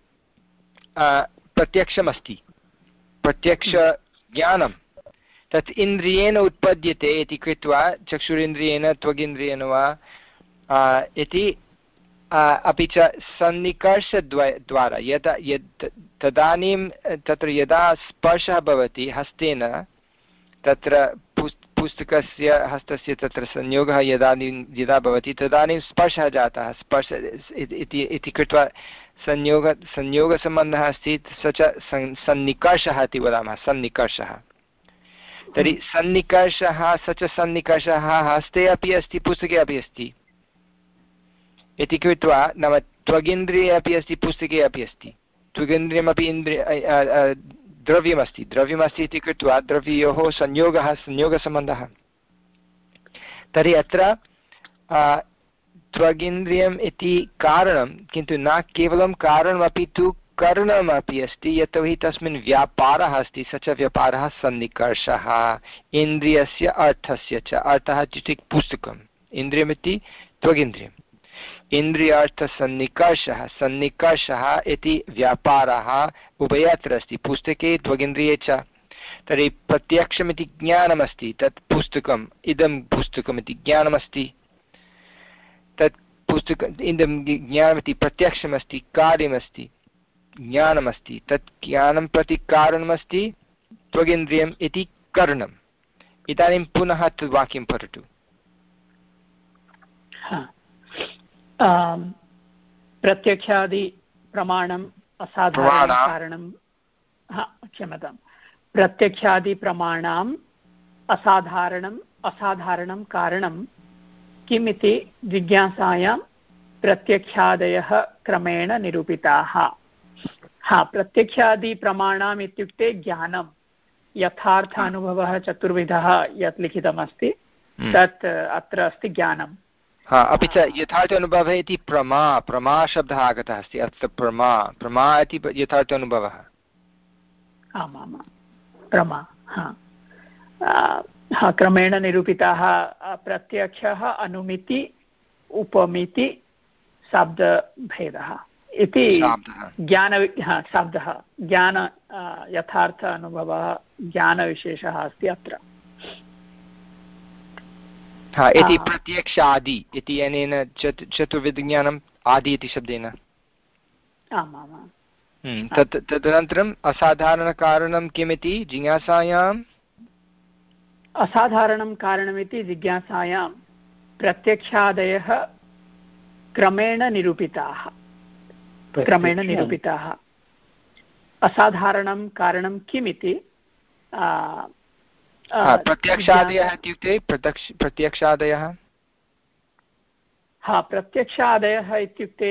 प्रत्यक्षमस्ति, प्रत्यक्षज्ञानं तत् इन्द्रियेण उत्पद्यते इति कृत्वा चक्षुरिन्द्रियेण, त्वगिन्द्रियेण वा इति। अपि च सन्निकर्षद्वय द्वारा यदा यत् तदानीं तत्र यदा स्पर्शः भवति हस्तेन, तत्र पुस्तकस्य हस्तस्य तत्र संयोगः यदा यदा भवति तदानीं स्पर्शः जातः, स्पर्श इति कृत्वा संयोग संयोगसम्बन्धः अस्ति, स च सन्निकर्षः इति वदामः, सन्निकर्षः। तर्हि सन्निकर्षः स च सन्निकर्षः हस्ते अपि अस्ति, पुस्तके अपि अस्ति इति कृत्वा, नाम त्वगिन्द्रिये अपि अस्ति, पुस्तके अपि अस्ति। त्वगिन्द्रियमपि इन्द्रिय द्रव्यमस्ति, द्रव्यमस्ति इति कृत्वा द्रव्ययोः संयोगः, संयोगसम्बन्धः। तर्हि अत्र त्वगिन्द्रियम् इति कारणं, किन्तु न केवलं कारणमपि तु करणमपि अस्ति, यतोहि तस्मिन् व्यापारः अस्ति, स च व्यापारः सन्निकर्षः इन्द्रियस्य अर्थस्य च। अर्थः इत्युक्ते पुस्तकम्, इन्द्रियमिति त्वगिन्द्रियम्, इन्द्रियार्थसन्निकर्षः, सन्निकर्षः इति व्यापारः उभयत्र अस्ति, पुस्तके त्वगिन्द्रिये च। तर्हि प्रत्यक्षमिति ज्ञानमस्ति, तत् पुस्तकम्, इदं पुस्तकमिति ज्ञानमस्ति, तत् पुस्तकम् इदं ज्ञानमिति प्रत्यक्षमस्ति, कार्यमस्ति, ज्ञानमस्ति, तत् ज्ञानं प्रति कारणमस्ति त्वगिन्द्रियम् इति करणम्। इदानीं पुनः तद् वाक्यं पठतु। प्रत्यक्षादि प्रमाणम् असाधारणं कारणं क्षम्यतां प्रत्यक्षादिप्रमाणाम् असाधारणम् असाधारणं कारणं किम् इति जिज्ञासायां प्रत्यक्षादयः क्रमेण निरूपिताः। हा, प्रत्यक्षादिप्रमाणाम् इत्युक्ते ज्ञानं, यथार्थ अनुभवः चतुर्विधः यत् लिखितमस्ति तत् अत्र अस्ति ज्ञानं। हा, अपि च यथार्थ अनुभवः इति प्रमा प्रमा शब्दः आगतः अस्ति अत्र। प्रमा प्रमा इति यथार्थ अनुभवः। आमामां प्रमा। हा, क्रमेण निरूपिताः प्रत्यक्षः अनुमिति उपमिति शब्दभेदः इति ज्ञान शब्दः ज्ञान यथार्थ अनुभवः ज्ञानविशेषः अस्ति अत्र। हा, इति प्रत्यक्षादि इति अनेन चतु चतुर्विधज्ञानम् आदि इति शब्देन। आमामां तत् तदनन्तरम् असाधारणकारणं किमिति जिज्ञासायाम् असाधारणं कारणमिति जिज्ञासायां प्रत्यक्षादयः क्रमेण निरूपिताः क्रमेण निरूपिताः असाधारणं कारणं किमिति प्रत्यक्षादयः इत्युक्ते प्रत्यक्ष प्रत्यक्षादयः हा प्रत्यक्षादयः इत्युक्ते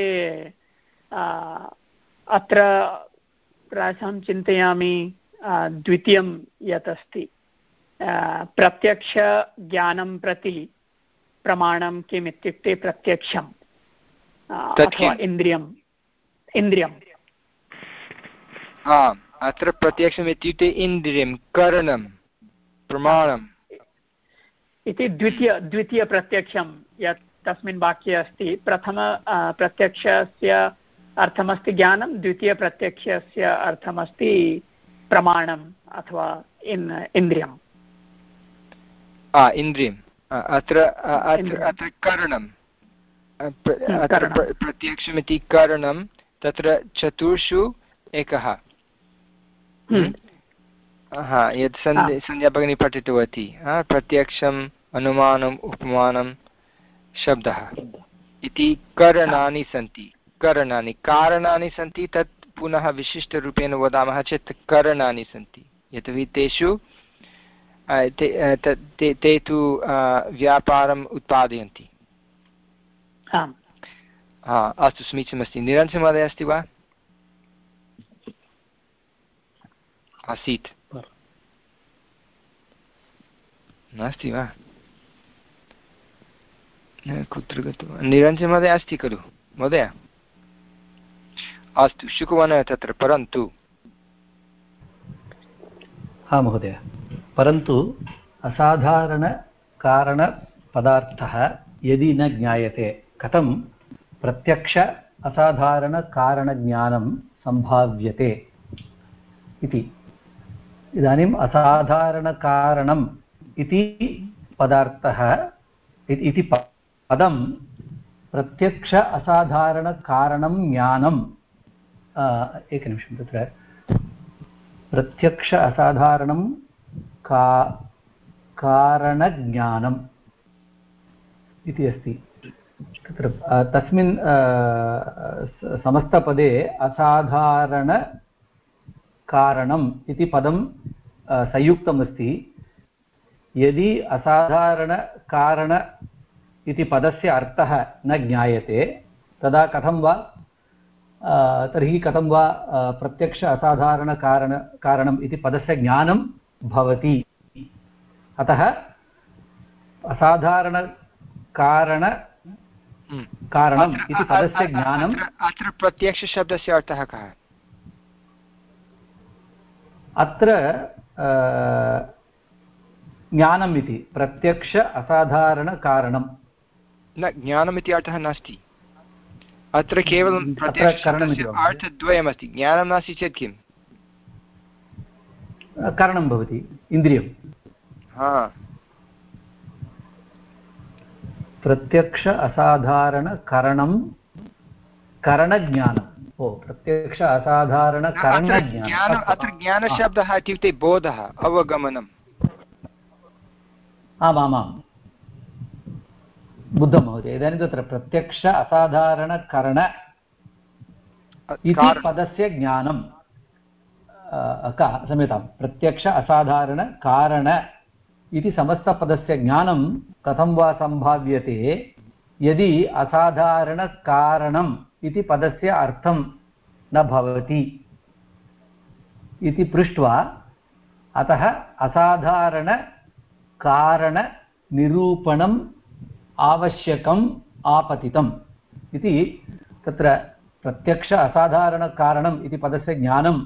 अत्र प्रायशः चिन्तयामि द्वितीयं यत् अस्ति प्रत्यक्षज्ञानं प्रति प्रमाणं किम् इत्युक्ते प्रत्यक्षम् अथवा इन्द्रियम् इन्द्रियम् अत्र प्रत्यक्षम् इत्युक्ते इन्द्रियं करणं प्रमाणम् इति द्वितीय द्वितीयप्रत्यक्षं यत् तस्मिन् वाक्ये अस्ति। प्रथम प्रत्यक्षस्य अर्थमस्ति ज्ञानं, द्वितीयप्रत्यक्षस्य अर्थमस्ति प्रमाणम् अथवा इन् इन्द्रियम् इन्द्रियम् अत्र अत्र करणं प्रत्यक्षमिति करणं तत्र चतुर्षु एकः। हा, यत् संज्ञा भगिनी पठितवती प्रत्यक्षम् अनुमानम् उपमानं शब्दः इति करणानि सन्ति। करणानि कारणानि सन्ति, तत् पुनः विशिष्टरूपेण वदामः चेत् करणानि सन्ति, यतोहि तेषु ते ते तु व्यापारम् उत्पादयन्ति। हा, अस्तु, समीचीनमस्ति। निरञ्जनमहोदय अस्ति वा? आसीत्, नास्ति वा? कुत्र गतवान्? निरञ्जनमहोदय अस्ति खलु महोदय? अस्तु, शुकवनः तत्र परन्तु। हा महोदय, परन्तु असाधारणकारणपदार्थः यदि न ज्ञायते कथं प्रत्यक्ष असाधारणकारणज्ञानं सम्भाव्यते इति। इदानीम् असाधारणकारणम् इति पदार्थः इति पदं प्रत्यक्ष असाधारणकारणं ज्ञानं एकनिमिषं तत्र प्रत्यक्ष असाधारणं का कारणज्ञानम् इति अस्ति तत्र तस्मिन् समस्तपदे असाधारणकारणम् इति पदं संयुक्तमस्ति। यदि असाधारणकारण इति पदस्य अर्थः न ज्ञायते तदा कथं वा तर्हि कथं वा प्रत्यक्ष असाधारणकारण कारणम् इति पदस्य ज्ञानं भवति। अतः असाधारणकारण कारणम् इति पदस्य ज्ञानम्। अत्र प्रत्यक्षशब्दस्य अर्थः कः? अत्र ज्ञानम् इति प्रत्यक्ष असाधारणकारणं न, ज्ञानमिति अर्थः नास्ति अत्र, केवलं प्रत्यक्षशब्दस्य अर्थद्वयमस्ति। ज्ञानं नास्ति चेत् किम्? कारणं भवति इन्द्रियं प्रत्यक्ष असाधारणकरणं करणज्ञानम् ओ प्रत्यक्ष असाधारणकरणज्ञानम् अत्र ज्ञानशब्दः इत्युक्ते बोधः अवगमनम् आमामां बुद्धं महोदय इदानीं तत्र प्रत्यक्ष असाधारणकरण इति पदस्य ज्ञानं क्षम्यतां प्रत्यक्ष असाधारणकारण इति समस्तपदस्य ज्ञानं कथं वा सम्भाव्यते यदि असाधारणकारणम् इति पदस्य अर्थं न भवति इति पृष्ट्वा अतः असाधारणकारणनिरूपणम् आवश्यकम् आपतितम् इति तत्र प्रत्यक्ष असाधारणकारणम् इति पदस्य ज्ञानं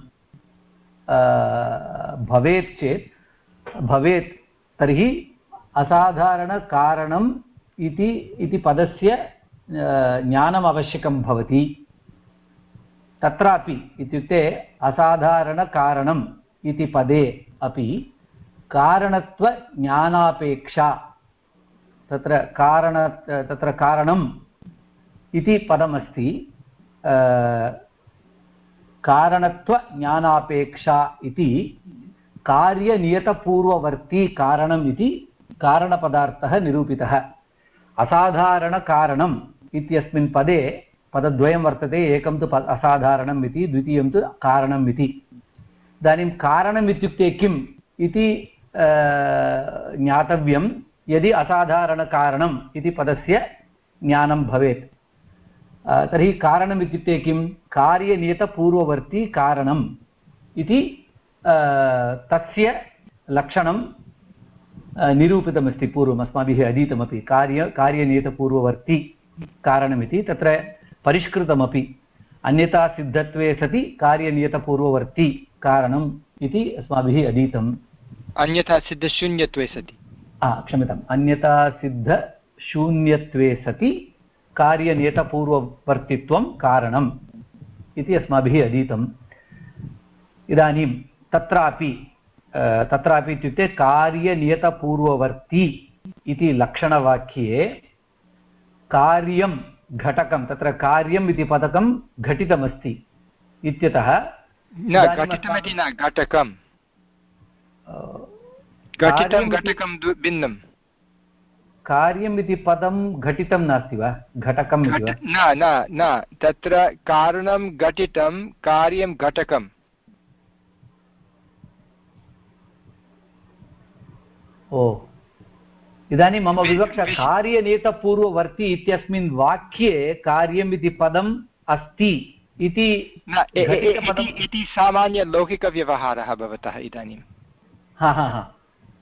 भवेत् चेत् भवेत् तर्हि असाधारणकारणम् इति इति पदस्य ज्ञानम् आवश्यकं भवति तत्रापि इत्युक्ते असाधारणकारणम् इति पदे अपि कारणत्वज्ञानापेक्षा तत्र कारण तत्र कारणम् इति पदमस्ति कारणत्वज्ञानापेक्षा इति कार्यनियतपूर्ववर्ती कारणम् इति कारणपदार्थः निरूपितः असाधारणकारणम् इत्यस्मिन् पदे पदद्वयं वर्तते एकं तु असाधारणम् इति द्वितीयं तु कारणम् इति इदानीं कारणम् इत्युक्ते किम् इति ज्ञातव्यं यदि असाधारणकारणम् इति पदस्य ज्ञानं भवेत् तर्हि कारणम् इत्युक्ते किं कार्यनियतपूर्ववर्ती कारणम् इति तस्य लक्षणं निरूपितमस्ति पूर्वम् अस्माभिः अधीतमपि कार्य कार्यनियतपूर्ववर्ती कारणमिति तत्र परिष्कृतमपि अन्यथा सिद्धत्वे सति कार्यनियतपूर्ववर्ती कारणम् इति अस्माभिः अधीतम् अन्यथा सिद्धशून्यत्वे सति क्षम्यताम् अन्यथा सिद्धशून्यत्वे सति कार्यनियतपूर्ववर्तित्वं कारणम् इति अस्माभिः अधीतम् इदानीं तत्रापि तत्रापि इत्युक्ते कार्यनियतपूर्ववर्ती इति लक्षणवाक्ये कार्यं घटकं तत्र कार्यम् इति पदकं घटितमस्ति इत्यतः न घटितमिति न घटकं घटितं घटकं भिन्नं कार्यम् इति पदं घटितं नास्ति वा घटकम् इति वा न न न तत्र कारणं घटितं कार्यं घटकम् ओ इदानीं मम विवक्षा कार्यनियतपूर्ववर्ती इत्यस्मिन् वाक्ये कार्यम् इति पदम् अस्ति इति इति सामान्यलौकिकव्यवहारः भवतः इदानीं हा हा हा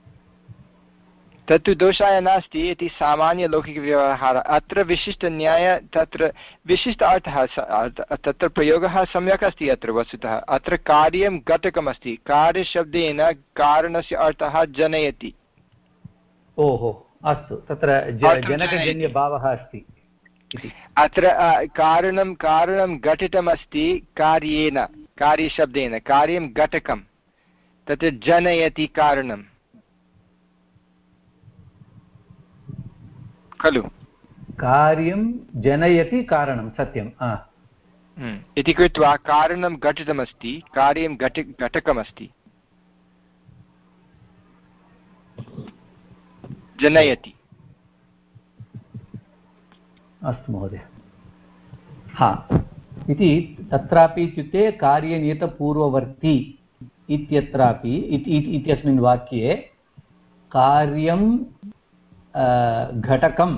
तत्तु दोषाय नास्ति इति सामान्यलौकिकव्यवहारः अत्र विशिष्टन्याय तत्र विशिष्ट अर्थः तत्र प्रयोगः सम्यक् अस्ति अत्र वस्तुतः अत्र कार्यं घटकमस्ति कार्यशब्देन कारणस्य अर्थः जनयति ओहो अस्तु तत्र जनकजन्यभावः अस्ति अत्र कारणं कारणं घटितमस्ति कार्येन कार्यशब्देन कार्यं घटकं तत्र जनयति कारणं खलु कार्यं जनयति कारणं सत्यं इति कृत्वा कारणं घटितमस्ति कार्यं घटि घटकमस्ति जनयति अस्तु महोदय हा इति तत्रापि इत्युक्ते कार्यनियतपूर्ववर्ती इत्यत्रापि इत्यस्मिन् वाक्ये कार्यं घटकम्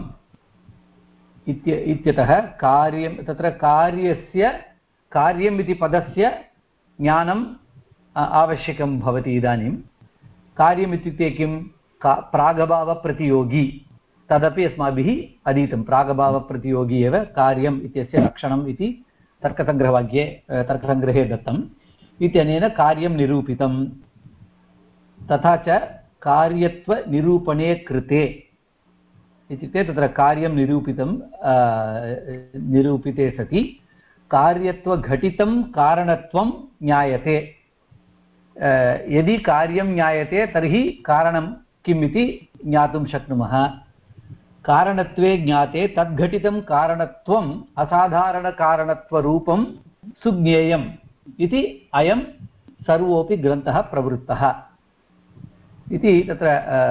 इत्यतः कार्यं तत्र कार्यस्य कार्यम् इति पदस्य ज्ञानम् आवश्यकं भवति इदानीं कार्यम् इत्युक्ते किं का प्रागभावप्रतियोगी तदपि अस्माभिः अधीतं प्रागभावप्रतियोगी एव कार्यम् इत्यस्य लक्षणम् इति तर्कसङ्ग्रहवाक्ये तर्कसङ्ग्रहे दत्तम् इत्यनेन कार्यं निरूपितं तथा च कार्यत्वनिरूपणे कृते इत्युक्ते तत्र कार्यं निरूपितं निरूपिते सति कार्यत्वघटितं कारणत्वं ज्ञायते यदि कार्यं ज्ञायते तर्हि कारणं किम् इति ज्ञातुं शक्नुमः। कारणत्वे ज्ञाते तद्घटितं कारणत्वम् असाधारणकारणत्वरूपं सुज्ञेयम् इति अयं सर्वोऽपि ग्रन्थः प्रवृत्तः इति। तत्र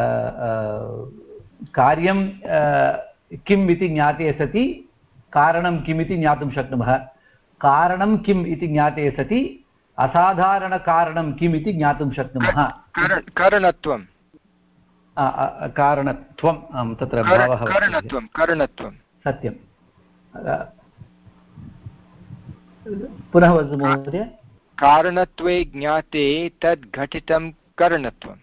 कार्यं किम् इति ज्ञाते सति कारणं किम् इति ज्ञातुं शक्नुमः। कारणं किम् इति ज्ञाते सति असाधारणकारणं किम् इति ज्ञातुं शक्नुमः। कारणत्वं कारणत्वं तत्र भावः कारणत्वं कारणत्वं सत्यं। पुनः वदतु महोदय। कारणत्वे ज्ञाते तद् घटितं करणत्वं।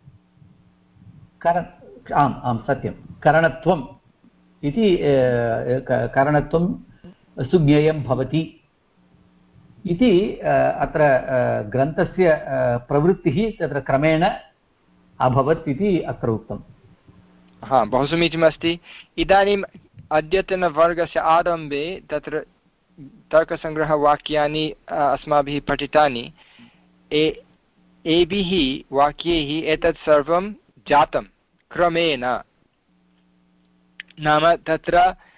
करण आम् आं सत्यं। करणत्वम् इति करणत्वं सुज्ञेयं भवति इति अत्र ग्रन्थस्य प्रवृत्तिः तत्र क्रमेण अभवत् इति अत्र उक्तम्। हा, बहु समीचीनमस्ति। इदानीम् अद्यतनवर्गस्य आरम्भे तत्र तर्कसङ्ग्रहवाक्यानि अस्माभिः पठितानि। ए एभिः वाक्यैः एतत् सर्वं जातं क्रमेण। नाम तत्र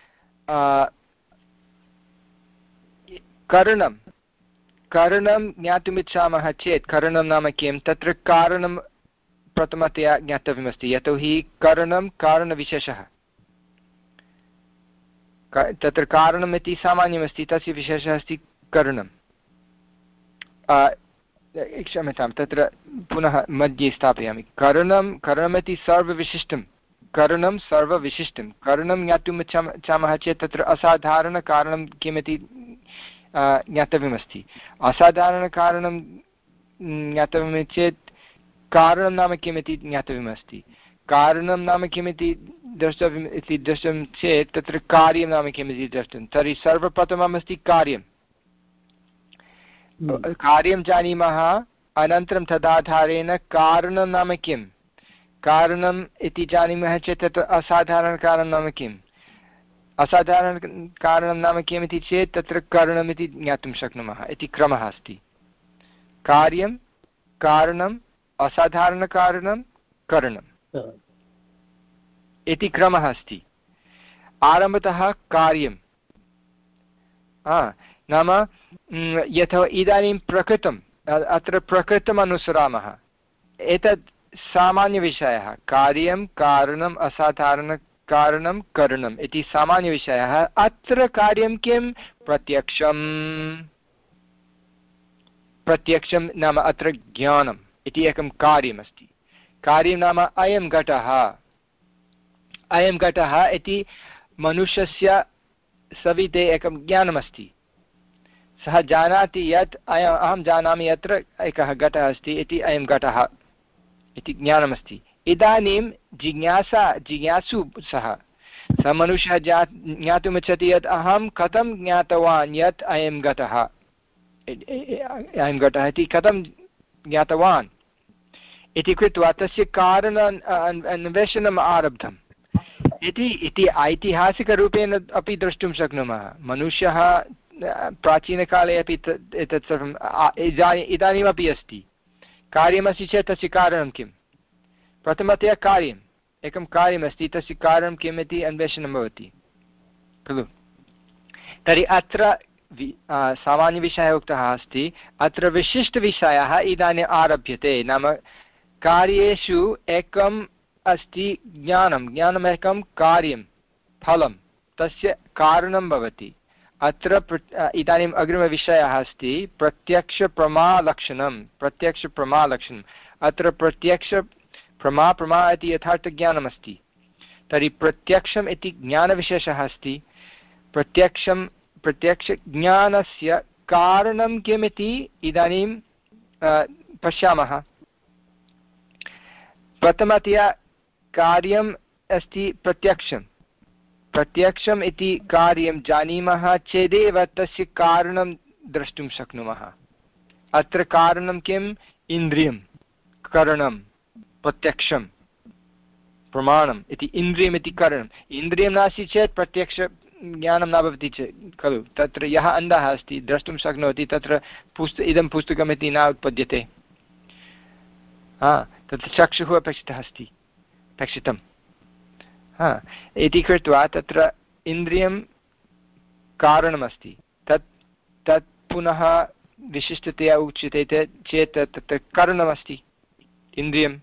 करणं करणं ज्ञातुमिच्छामः चेत् करणं नाम किं, तत्र कारणं प्रथमतया ज्ञातव्यमस्ति। यतोहि करणं कारणविशेषः। तत्र कारणम् इति सामान्यमस्ति, तस्य विशेषः अस्ति करणं। क्षम्यतां, तत्र पुनः मध्ये स्थापयामि। करणं करणमिति सर्वविशिष्टं। करणं सर्वविशिष्टं। करणं ज्ञातुम् इच्छामः चेत् तत्र असाधारणकारणं किमिति ज्ञातव्यमस्ति। असाधारणकारणं ज्ञातव्यं चेत् कारणं नाम किमिति ज्ञातव्यमस्ति। कारणं नाम किमिति द्रष्टव्यम् इति दृष्टं चेत् तत्र कार्यं नाम किमिति द्रष्टुं। तर्हि सर्वप्रथमम् अस्ति कार्यं। कार्यं जानीमः, अनन्तरं तदाधारेण कारणं नाम किं। कारणम् इति जानीमः चेत् तत्र असाधारणकारणं नाम किम्। असाधारणकारणं नाम किमिति चेत् तत्र करणमिति ज्ञातुं शक्नुमः इति क्रमः अस्ति। कार्यं, कारणम्, असाधारणकारणं, करणम् इति क्रमः अस्ति। आरम्भतः कार्यं नाम यथा इदानीं प्रकृतम्, अत्र प्रकृतम् अनुसरामः। एतत् सामान्यविषयः। कार्यं, कारणम्, असाधारणकारणं, करणम् इति सामान्यविषयः। अत्र कार्यं किं? प्रत्यक्षं। प्रत्यक्षं नाम अत्र ज्ञानम् इति एकं कार्यमस्ति। कार्यं नाम अयं घटः। अयं घटः इति मनुष्यस्य सविधे एकं ज्ञानमस्ति। सः जानाति यत् अयम् अहं जानामि यत्र एकः घटः अस्ति इति अयं घटः इति ज्ञानमस्ति। इदानीं जिज्ञासा जिज्ञासु सः सः मनुष्यः जा ज्ञातुमिच्छति यत् अहं कथं ज्ञातवान् यत् अयं घटः अयं घटः इति कथं ज्ञातवान् इति कृत्वा तस्य कारण अन्वेषणम् आरब्धम् इति इति ऐतिहासिकरूपेण अपि द्रष्टुं शक्नुमः। मनुष्यः प्राचीनकाले अपि एतत् सर्वम् इदानीमपि अस्ति। कार्यमस्ति चेत् तस्य कारणं किं? प्रथमतया कार्यम् एकं कार्यमस्ति, तस्य कारणं किम् इति अन्वेषणं भवति खलु। तर्हि अत्र सामान्यविषयः उक्तः अस्ति। अत्र विशिष्टविषयः इदानीम् आरभ्यते। नाम कार्येषु एकम् अस्ति ज्ञानं। ज्ञानम् एकं कार्यं, फलं, तस्य कारणं भवति। अत्र इदानीम् अग्रिमविषयः अस्ति प्रत्यक्षप्रमालक्षणं। प्रत्यक्षप्रमालक्षणम्। अत्र प्रत्यक्षप्रमा प्रमा इति यथार्थज्ञानमस्ति। तर्हि प्रत्यक्षम् इति ज्ञानविशेषः अस्ति। प्रत्यक्षं प्रत्यक्षज्ञानस्य कारणं किमिति इदानीं पश्यामः। प्रथमतया कार्यम् अस्ति प्रत्यक्षं। प्रत्यक्षम् इति कार्यं जानीमः चेदेव तस्य कारणं द्रष्टुं शक्नुमः। अत्र कारणं किम्? इन्द्रियं, करणं, प्रत्यक्षं, प्रमाणम् इति इन्द्रियम् इति करणम्। इन्द्रियं नास्ति चेत् प्रत्यक्षज्ञानं न भवति चेत् खलु। तत्र यः अन्धः अस्ति द्रष्टुं शक्नोति, तत्र पुस्त इदं पुस्तकमिति न उत्पद्यते। तत्र चक्षुः अपेक्षितः अस्ति अपेक्षितं हा इति कृत्वा तत्र इन्द्रियं कारणमस्ति तत् तत् पुनः विशिष्टतया उच्यते चेत् तत्र करणमस्ति इन्द्रियम्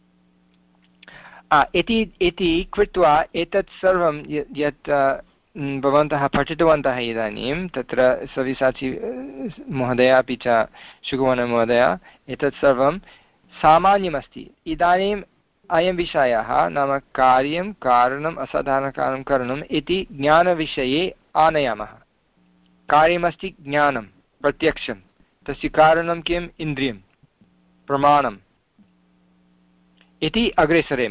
इति इति कृत्वा एतत् सर्वं यत् भवन्तः पठितवन्तः इदानीं तत्र सव्यसाची महोदय अपि च सुगुणमहोदय एतत् सर्वं सामान्यमस्ति इदानीम् अयं विषयः नाम कार्यं कारणम् असाधारणकारणं करणम् इति ज्ञानविषये आनयामः कार्यमस्ति ज्ञानं प्रत्यक्षं तस्य कारणं किम् इन्द्रियं प्रमाणम् इति अग्रे सरेम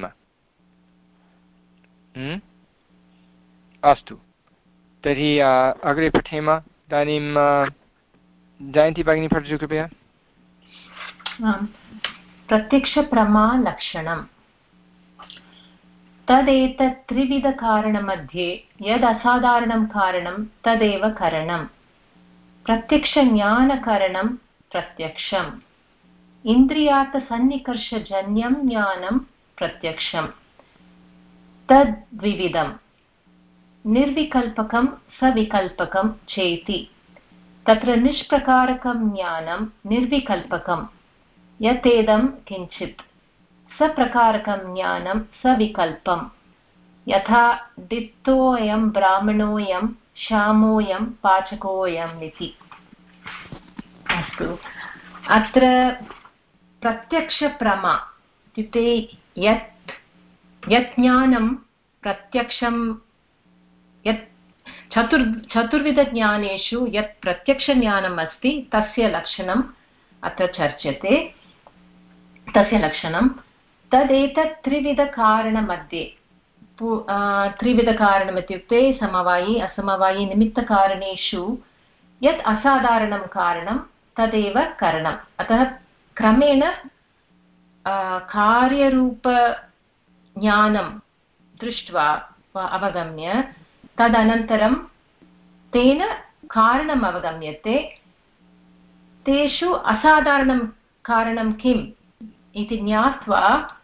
अस्तु तर्हि अग्रे पठेम इदानीं जयन्ती भगिनी पठतु कृपया प्रत्यक्षप्रमालक्षणम् तदेतत् त्रिविधकारणमध्ये यद् असाधारणं कारणं तदेव करणं प्रत्यक्षज्ञानकरणं प्रत्यक्षम् इन्द्रियार्थसन्निकर्षजन्यं ज्ञानं प्रत्यक्षम् तद्विविधम् निर्विकल्पकं सविकल्पकं चेति तत्र निष्प्रकारकं ज्ञानं निर्विकल्पकं यतेदं किञ्चित् सप्रकारकं ज्ञानं सविकल्पं यथा दित्तोऽयं ब्राह्मणोऽयं श्यामोऽयं पाचकोऽयम् इति अस्तु अत्र प्रत्यक्षप्रमा इत्युक्ते यत् यत् ज्ञानं प्रत्यक्षं यत् चतुर् चतुर्विधज्ञानेषु यत् प्रत्यक्षज्ञानम् अस्ति तस्य लक्षणम् अत्र चर्च्यते तस्य लक्षणं तदेतत् त्रिविधकारणमध्ये त्रिविधकारणम् इत्युक्ते समवायि असमवायि निमित्तकारणेषु यत् असाधारणं कारणं तदेव करणम् अतः क्रमेण कार्यरूपज्ञानं दृष्ट्वा अवगम्य तदनन्तरं तेन कारणम् अवगम्यते तेषु असाधारणं कारणं किम् इति ज्ञात्वा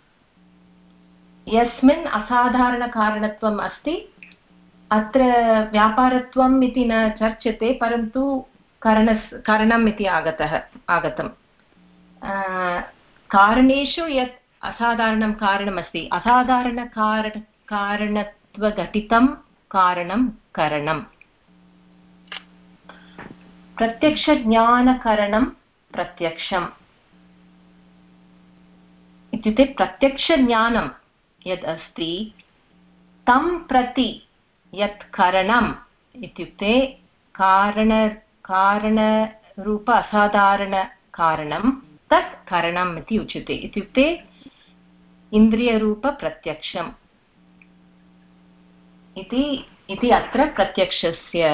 यस्मिन् असाधारणकारणत्वम् अस्ति अत्र व्यापारत्वम् इति न चर्च्यते परन्तु कारणस् कारणम् इति आगतः आगतं कारणेषु यत् असाधारणं कारणमस्ति असाधारणकारण कारणत्वघटितं कारणं करणम् प्रत्यक्षज्ञानकरणं प्रत्यक्षम् इत्युक्ते प्रत्यक्षज्ञानं यद् अस्ति तं प्रति यत् करणम् इत्युक्ते कारण कारणरूप असाधारणकारणं तत् करणम् इति उच्यते इत्युक्ते इन्द्रियरूपप्रत्यक्षम् इति इति अत्र प्रत्यक्षस्य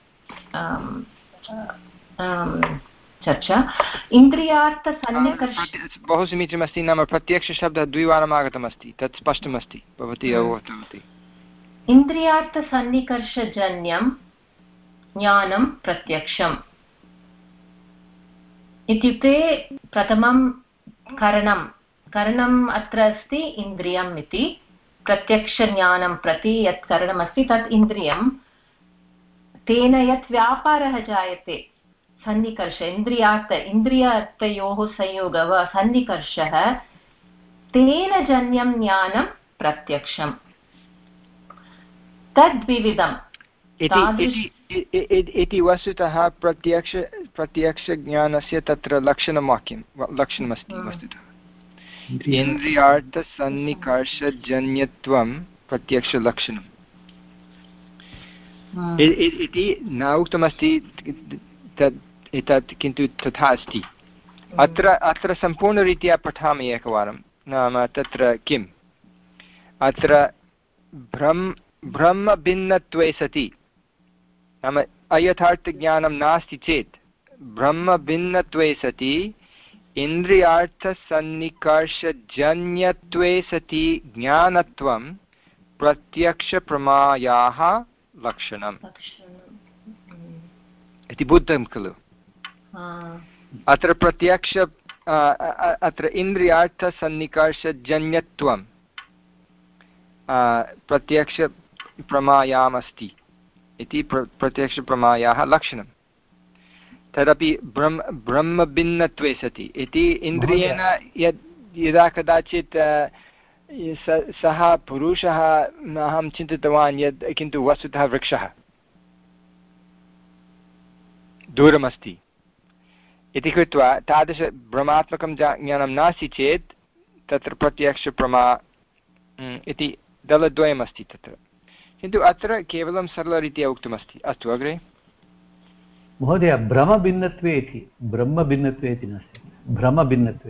चर्चा इन्द्रियार्थसन्निकर्ष बहु समीचीनमस्ति नाम प्रत्यक्षशब्दः द्विवारम् आगतमस्ति तत् स्पष्टमस्ति भवती अवगतवती इन्द्रियार्थसन्निकर्षजन्यं ज्ञानं प्रत्यक्षम् इत्युक्ते प्रथमं करणं करणम् अत्र अस्ति इन्द्रियम् इति प्रत्यक्षज्ञानं प्रति यत् करणमस्ति तत् इन्द्रियं तेन यत् व्यापारः जायते सन्निकर्ष इन्द्रियार्थ इन्द्रियार्थयोः संयोगः सन्निकर्षः तेन जन्यं ज्ञानं प्रत्यक्षम् तद्विविधम् इति वस्तुतः प्रत्यक्ष प्रत्यक्षज्ञानस्य तत्र लक्षणं वाक्यं लक्षणमस्ति वस्तुतः इन्द्रियार्थसन्निकर्षजन्यत्वं प्रत्यक्षलक्षणम् इति न उक्तमस्ति एतत् किन्तु तथा अस्ति अत्र अत्र सम्पूर्णरीत्या पठामि एकवारं नाम तत्र किम् अत्र भ्रम् ब्रह्मभिन्नत्वे सति नाम अयथार्थज्ञानं नास्ति चेत् ब्रह्मभिन्नत्वे सति इन्द्रियार्थसन्निकर्षजन्यत्वे सति ज्ञानत्वं प्रत्यक्षप्रमायाः लक्षणम् इति बुद्धं खलु अत्र प्रत्यक्ष अत्र इन्द्रियार्थसन्निकर्षजन्यत्वं प्रत्यक्षप्रमायाम् अस्ति इति प्र प्रत्यक्षप्रमायाः लक्षणं। तदपि ब्रह्म ब्रह्मभिन्नत्वे सति इति इन्द्रियेण यद् यदा कदाचित् सः पुरुषः अहं चिन्तितवान् यद् किन्तु वस्तुतः वृक्षः दूरमस्ति इति कृत्वा तादृश भ्रमात्मकं ज्ञानं नास्ति चेत् तत्र प्रत्यक्षप्रमा इति दलद्वयमस्ति तत्र, किन्तु अत्र केवलं सरलरीत्या उक्तमस्ति। अस्तु अग्रे। महोदय भ्रमभिन्नत्वे इति ब्रह्मभिन्नत्वे इति नास्ति, भ्रमभिन्नत्वे।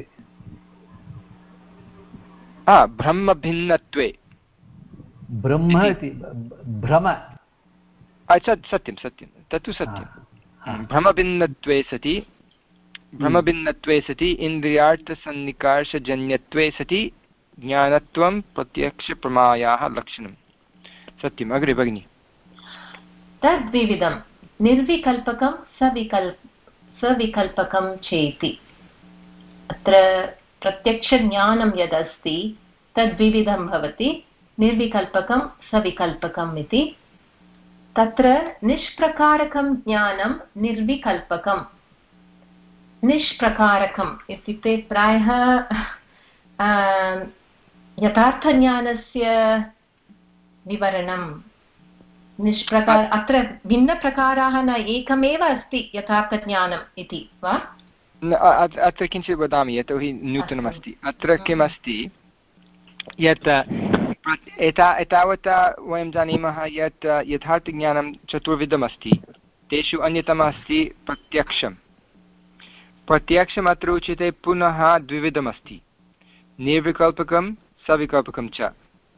हा, ब्रह्मभिन्नत्वे ब्रह्म इति भ्रम सत्यं सत्यं तत्तु सत्यं। भ्रमभिन्नत्वे सति भ्रमभिन्नत्वे सति इन्द्रियार्थसन्निकर्षजन्यत्वे सति ज्ञानत्वं प्रत्यक्षप्रमायाः लक्षणं। सत्यम्। अग्रे भगिनि। तद्विविधं निर्विकल्पकं सविकल्प सविकल्पकं चेति। अत्र प्रत्यक्षज्ञानं यदस्ति तद्विविधं भवति, निर्विकल्पकं सविकल्पकम् इति। तत्र निष्प्रकारकं ज्ञानं निर्विकल्पकं। निष्प्रकारकम् इत्युक्ते प्रायः यथार्थज्ञानस्य विवरणं निष्प्रकार अत्र भिन्नप्रकाराः न, एकमेव अस्ति यथार्थज्ञानम् इति वा? अत्र किञ्चित् वदामि यतोहि नूतनमस्ति। अत्र किमस्ति यत् एता एतावता वयं जानीमः यत् यथार्थज्ञानं चतुर्विधमस्ति, तेषु अन्यतमः अस्ति प्रत्यक्षं। प्रत्यक्षम् अत्र उच्यते पुनः द्विविधमस्ति, निर्विकल्पकं सविकल्पकं च।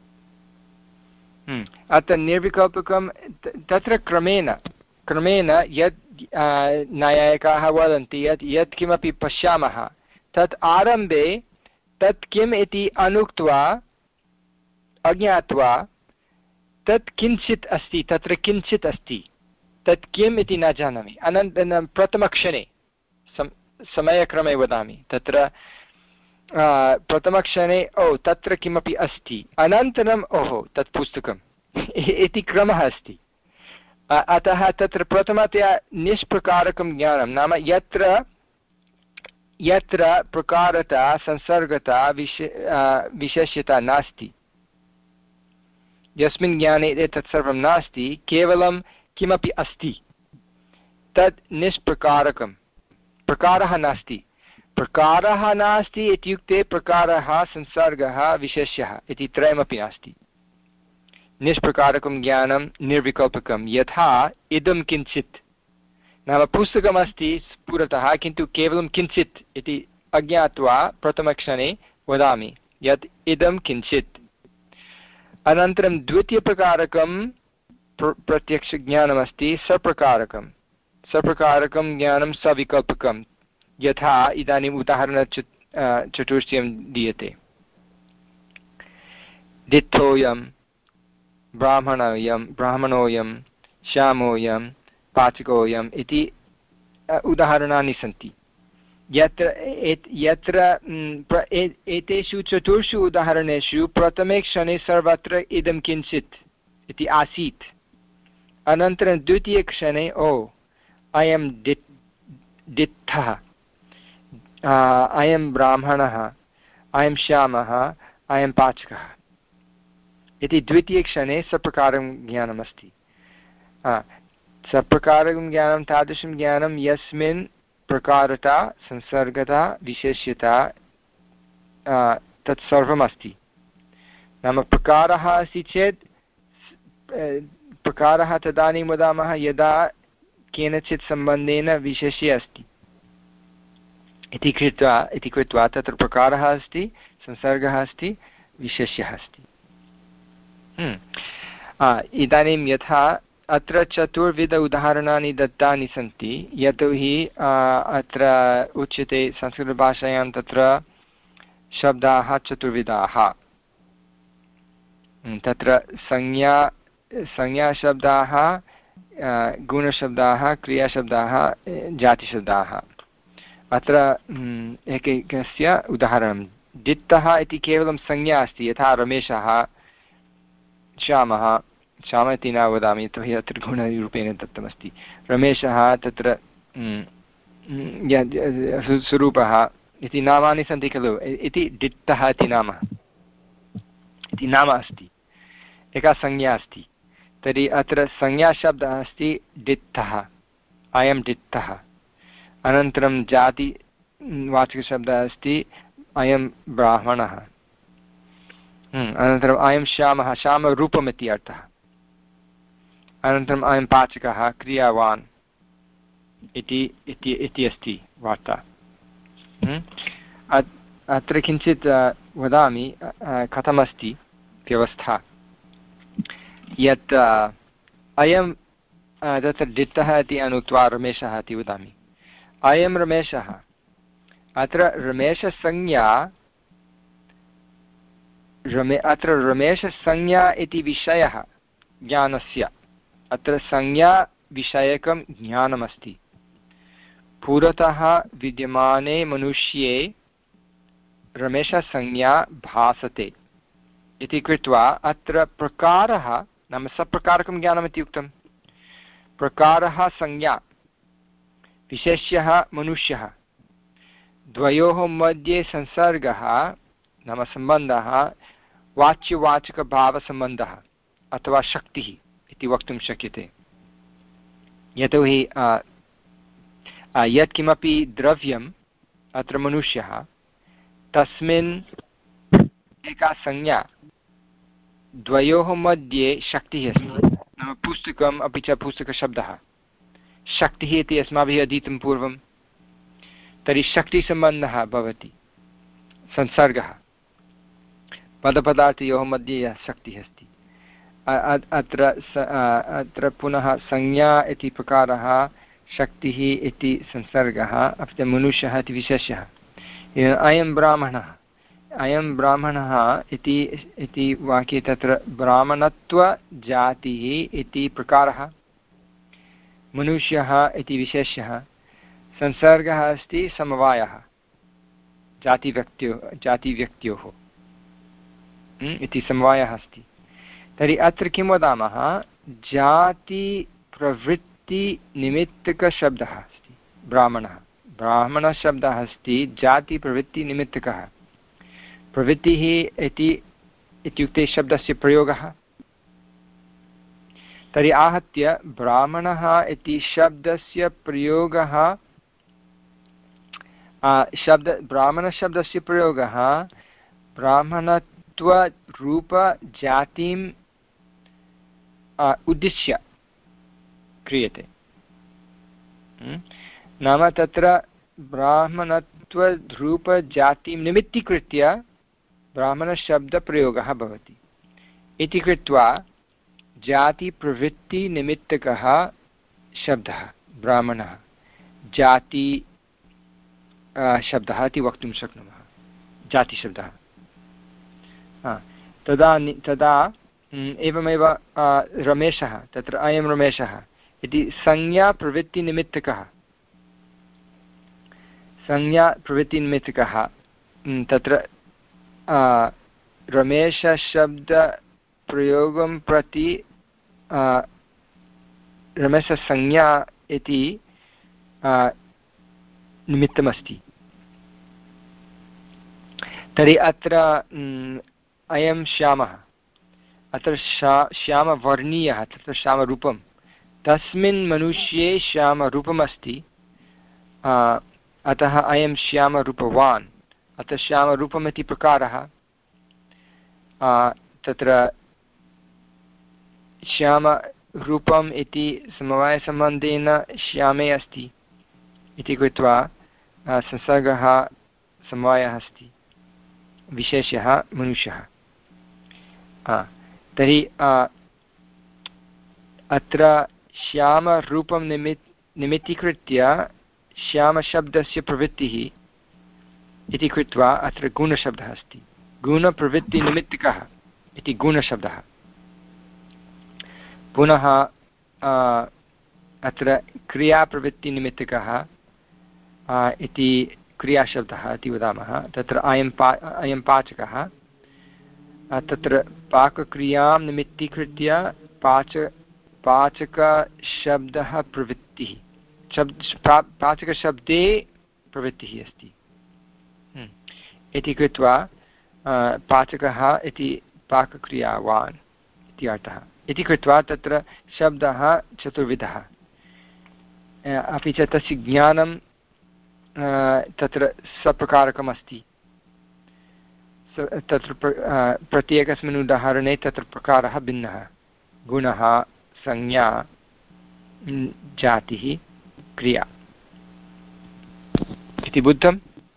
अत्र निर्विकल्पकं तत्र क्रमेण क्रमेण यत् न्यायिकाः वदन्ति यत् यत् किमपि पश्यामः तत् आरम्भे तत् किम् इति अनुक्त्वा अज्ञात्वा तत् किञ्चित् अस्ति, तत्र किञ्चित् अस्ति, तत् किम् इति न जानामि। अनन्तरं प्रथमक्षणे सम समयक्रमे वदामि, तत्र प्रथमक्षणे ओ तत्र किमपि अस्ति, अनन्तरम् ओहो तत् पुस्तकम् इति क्रमः अस्ति। अतः तत्र प्रथमतया निष्प्रकारकं ज्ञानं नाम यत्र यत्र प्रकारता संसर्गता विश विशेष्यता नास्ति, यस्मिन् ज्ञाने एतत् सर्वं नास्ति, केवलं किमपि अस्ति, तत् निष्प्रकारकं। प्रकारः नास्ति, प्रकारः नास्ति इत्युक्ते प्रकारः संसर्गः विशेष्यः इति त्रयमपि नास्ति। निष्प्रकारकं ज्ञानं निर्विकल्पकं, यथा इदं किञ्चित् नाम पुस्तकमस्ति पुरतः किन्तु केवलं किञ्चित् इति अज्ञात्वा प्रथमक्षणे वदामि यत् इदं किञ्चित्। अनन्तरं द्वितीयप्रकारकं प्र प्रत्यक्षज्ञानमस्ति सप्रकारकं। सप्रकारकं ज्ञानं सविकल्पकं, यथा इदानीम् उदाहरणच चतुष्टयं दीयते। दित्थोऽयं ब्राह्मणोऽयं ब्राह्मणोऽयं श्यामोऽयं पाचकोऽयम् इति उदाहरणानि सन्ति। यत्र यत्र एतेषु चतुर्षु उदाहरणेषु प्रथमे क्षणे सर्वत्र इदं किञ्चित् इति आसीत्, अनन्तरं द्वितीयक्षणे ओ अयं दित्थः, अयं ब्राह्मणः, अयं श्यामः, अयं पाचकः इति द्वितीयक्षणे सप्रकारं ज्ञानमस्ति। सप्रकारं ज्ञानं तादृशं ज्ञानं यस्मिन् प्रकारता संसर्गता विशेष्यता तत्सर्वमस्ति। नाम प्रकारः अस्ति चेत् प्रकारः तदानीं वदामः यदा केनचित् सम्बन्धेन विशेष्य अस्ति इति कृत्वा इति कृत्वा तत्र प्रकारः अस्ति, संसर्गः अस्ति, विशेष्यः अस्ति। इदानीं यथा अत्र चतुर्विध उदाहरणानि दत्तानि सन्ति, यतोहि अत्र उच्यते संस्कृतभाषायां तत्र शब्दाः चतुर्विधाः। तत्र संज्ञा संज्ञाशब्दाः, गुणशब्दाः, क्रियाशब्दाः, जातिशब्दाः। अत्र एकैकस्य उदाहरणं दित्तः इति केवलं संज्ञा अस्ति, यथा रमेशः, श्यामः, श्याम इति न वदामि यतोहि अत्र गुणरूपेण दत्तमस्ति, रमेशः, तत्र स्वरूपः इति नामानि सन्ति खलु, इति दित्तः इति नाम इति नाम अस्ति, एका संज्ञा अस्ति। तर्हि अत्र संज्ञाशब्दः अस्ति दित्तः, अयं दित्तः। अनन्तरं जातिवाचकशब्दः अस्ति अयं ब्राह्मणः। अनन्तरम् अयं श्यामः, श्यामरूपम् इति अर्थः। अनन्तरम् अयं पाचकः, क्रियावान् इति इति अस्ति वार्ता। अत्र किञ्चित् वदामि कथमस्ति व्यवस्था, यत् अयं तत्र दित्तः इति अनुक्त्वा रमेशः इति वदामि। अयं रमेशः, अत्र रमेशसंज्ञा रमे अत्र रमेशसंज्ञा इति विषयः ज्ञानस्य, अत्र संज्ञाविषयकं ज्ञानमस्ति। पुरतः विद्यमाने मनुष्ये रमेशसंज्ञा भासते इति कृत्वा अत्र प्रकारः नाम सप्रकारकं ज्ञानमिति उक्तं। प्रकारः संज्ञा, विशेष्यः मनुष्यः, द्वयोः मध्ये संसर्गः नाम सम्बन्धः वाच्यवाचकभावसम्बन्धः अथवा शक्तिः इति वक्तुं शक्यते। यतोहि यत्किमपि द्रव्यम् अत्र मनुष्यः, तस्मिन् एका संज्ञा, द्वयोः मध्ये शक्तिः अस्ति, नाम पुस्तकम् अपि च पुस्तकशब्दः, शक्तिः इति अस्माभिः अधीतं पूर्वं। तर्हि शक्तिसम्बन्धः भवति, संसर्गः, पदपदार्थयोः मध्ये यः शक्तिः अस्ति। अत्र अत्र पुनः संज्ञा इति प्रकारः, शक्तिः इति संसर्गः, अपि च मनुष्यः इति विशेष्यः। अयं ब्राह्मणः, अयं ब्राह्मणः इति इति वाक्ये तत्र ब्राह्मणत्वजातिः इति प्रकारः, मनुष्यः इति विशेष्यः, संसर्गः अस्ति समवायः जातिव्यक्त्योः जातिव्यक्त्योः इति समवायः अस्ति। तर्हि अत्र किं वदामः, जातिप्रवृत्तिनिमित्तकशब्दः अस्ति ब्राह्मणः। ब्राह्मणशब्दः अस्ति जातिप्रवृत्तिनिमित्तकः। प्रवृत्तिः इति इत्युक्ते शब्दस्य प्रयोगः। तर्हि आहत्य ब्राह्मणः इति शब्दस्य प्रयोगः, शब्द ब्राह्मणशब्दस्य प्रयोगः ब्राह्मणत्वरूपजातिम् उद्दिश्य क्रियते। नाम तत्र ब्राह्मणत्वरूपजातिं निमित्तीकृत्य ब्राह्मणशब्दप्रयोगः भवति इति कृत्वा जातिप्रवृत्तिनिमित्तकः शब्दः ब्राह्मणः जाति शब्दः इति वक्तुं शक्नुमः, जातिशब्दः। तदा तदा एवमेव रमेशः, तत्र अयं रमेशः इति संज्ञाप्रवृत्तिनिमित्तकः, संज्ञाप्रवृत्तिनिमित्तकः। तत्र रमेशशब्दप्रयोगं प्रति रमेशसंज्ञा इति निमित्तमस्ति। तर्हि अत्र अयं श्यामः, अत्र श्या श्यामवर्णीयः, तत्र श्यामरूपं, तस्मिन् मनुष्ये श्यामरूपमस्ति, अतः अयं श्यामरूपवान्। अत्र श्यामरूपमिति प्रकारः, तत्र श्यामरूपम् इति समवायसम्बन्धेन श्यामे अस्ति इति कृत्वा संसर्गः समवायः अस्ति, विशेष्यः मनुष्यः। तर्हि अत्र श्यामरूपं निमित् निमित्तीकृत्य श्यामशब्दस्य प्रवृत्तिः इति कृत्वा अत्र गुणशब्दः अस्ति, गुणप्रवृत्तिनिमित्तकः इति गुणशब्दः। पुनः अत्र क्रियाप्रवृत्तिनिमित्तकः इति क्रियाशब्दः इति वदामः। तत्र अयं पा अयं पाचकः, तत्र पाकक्रियां निमित्तीकृत्य पाच पाचकशब्दः प्रवृत्तिः, शब्द पाचकशब्दे प्रवृत्तिः अस्ति इति कृत्वा पाचकः इति पाकक्रियावान् इति अर्थः। इति कृत्वा तत्र शब्दः चतुर्विधः, अपि च तस्य ज्ञानं तत्र सप्रकारकम् अस्ति। तत्र प्रत्येकस्मिन् उदाहरणे तत्र प्रकारः भिन्नः, गुणः, संज्ञा, जातिः, क्रिया इति बुद्धम्?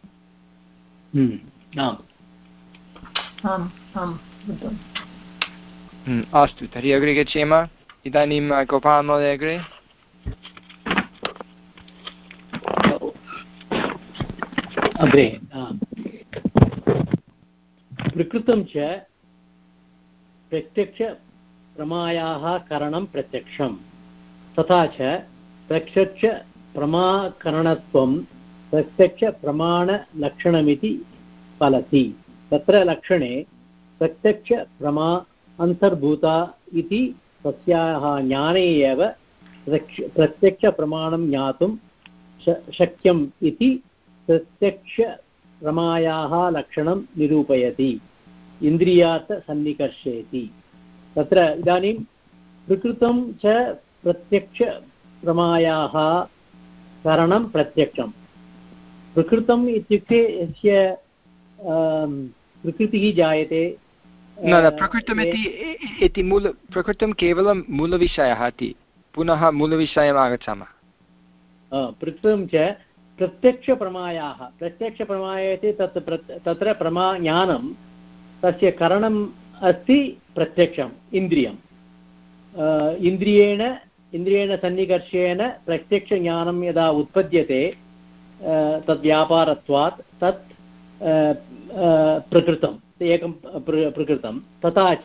अस्तु, तर्हि अग्रे गच्छेम। इदानीं गोपाल महोदय अग्रे। अग्रे प्रकृतं च प्रत्यक्षप्रमायाः करणं प्रत्यक्षं, तथा च प्रत्यक्षप्रमाकरणत्वं प्रत्यक्षप्रमाणलक्षणमिति फलति। तत्र लक्षणे प्रत्यक्षप्रमा अन्तर्भूता इति तस्याः ज्ञाने एव प्रत्यक्षप्रमाणं ज्ञातुं शक्यम् इति प्रत्यक्षप्रमायाः लक्षणं निरूपयति, इन्द्रियात् सन्निकर्षयति। तत्र इदानीं प्रकृतं च प्रत्यक्षप्रमायाः करणं प्रत्यक्षं। प्रकृतम् इत्युक्ते यस्य प्रकृतिः जायते, न न प्रकृतमिति इति मूल प्रकृतं केवलं मूलविषयः इति, पुनः मूलविषयम् आगच्छामः। प्रकृतं च प्रत्यक्षप्रमायाः, प्रत्यक्षप्रमाय इति तत् तत्र प्रमा ज्ञानं, तस्य करणम् अस्ति प्रत्यक्षम्, इन्द्रियम्। इन्द्रियेण इन्द्रियेण सन्निकर्षेण प्रत्यक्षज्ञानं यदा उत्पद्यते तद्व्यापारत्वात् तत् प्रकृतम्, एकं प्रकृतं। तथा च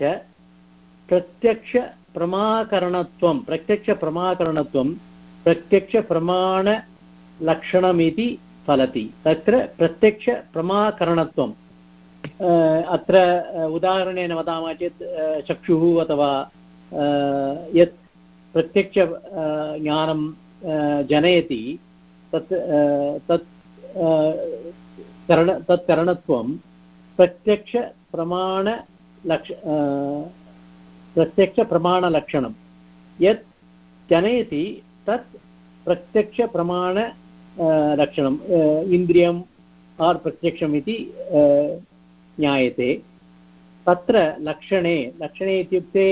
प्रत्यक्षप्रमाकरणत्वं प्रत्यक्षप्रमाकरणत्वं प्रत्यक्षप्रमाणलक्षणमिति फलति। तत्र प्रत्यक्षप्रमाकरणत्वं, अत्र उदाहरणेन वदामः चेत् चक्षुः अथवा यत् प्रत्यक्ष ज्ञानं जनयति तत् तत् करण तत् करणत्वं प्रत्यक्षप्रमाणलक्ष प्रत्यक्षप्रमाणलक्षणं यत् जनयति तत् प्रत्यक्षप्रमाण लक्षणम्, इन्द्रियम् आर् प्रत्यक्षम् इति ज्ञायते। तत्र लक्षणे लक्षणे इत्युक्ते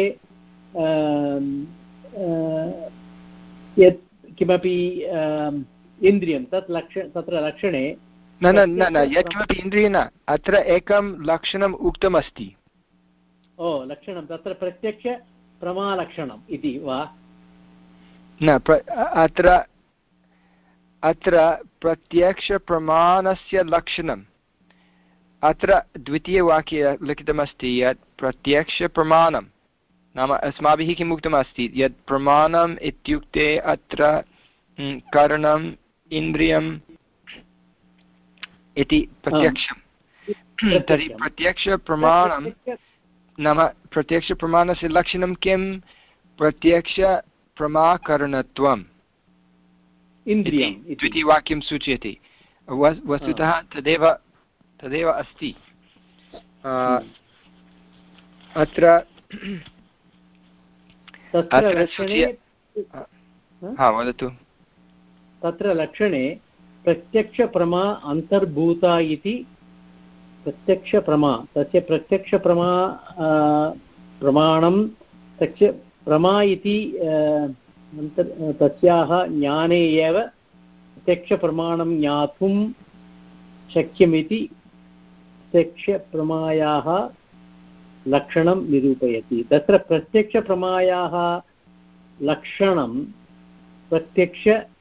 यत् किमपि इन्द्रियं तत् लक्ष तत्र लक्षणे न न न न यत्किमपि इन्द्रियं न, अत्र एकं लक्षणम् उक्तमस्ति। ओ लक्षणं तत्र प्रत्यक्षप्रमालक्षणम् इति वा? न, अत्र अत्र प्रत्यक्षप्रमाणस्य लक्षणम्, अत्र द्वितीयवाक्ये लिखितमस्ति यत् प्रत्यक्षप्रमाणं नाम अस्माभिः किम् उक्तमस्ति यत् प्रमाणम् इत्युक्ते अत्र करणम्, इन्द्रियम् इति प्रत्यक्षं। तर्हि प्रत्यक्षप्रमाणं नाम प्रत्यक्षप्रमाणस्य लक्षणं किं? प्रत्यक्षप्रमाकरणत्वम् इन्द्रियं द्वितीयवाक्यं सूचयति। वस्तुतः तदेव तदेव अस्ति अत्र। हा वदतु। तत्र लक्षणे प्रत्यक्षप्रमा अन्तर्भूता इति प्रत्यक्षप्रमा, तस्य प्रत्यक्षप्रमा प्रमाणं तस्य प्रमा इति तस्याः ज्ञाने एव प्रत्यक्षप्रमाणं ज्ञातुं शक्यमिति प्रत्यक्षप्रमायाः लक्षणं निरूपयति। तत्र प्रत्यक्षप्रमायाः लक्षणं प्रत्यक्ष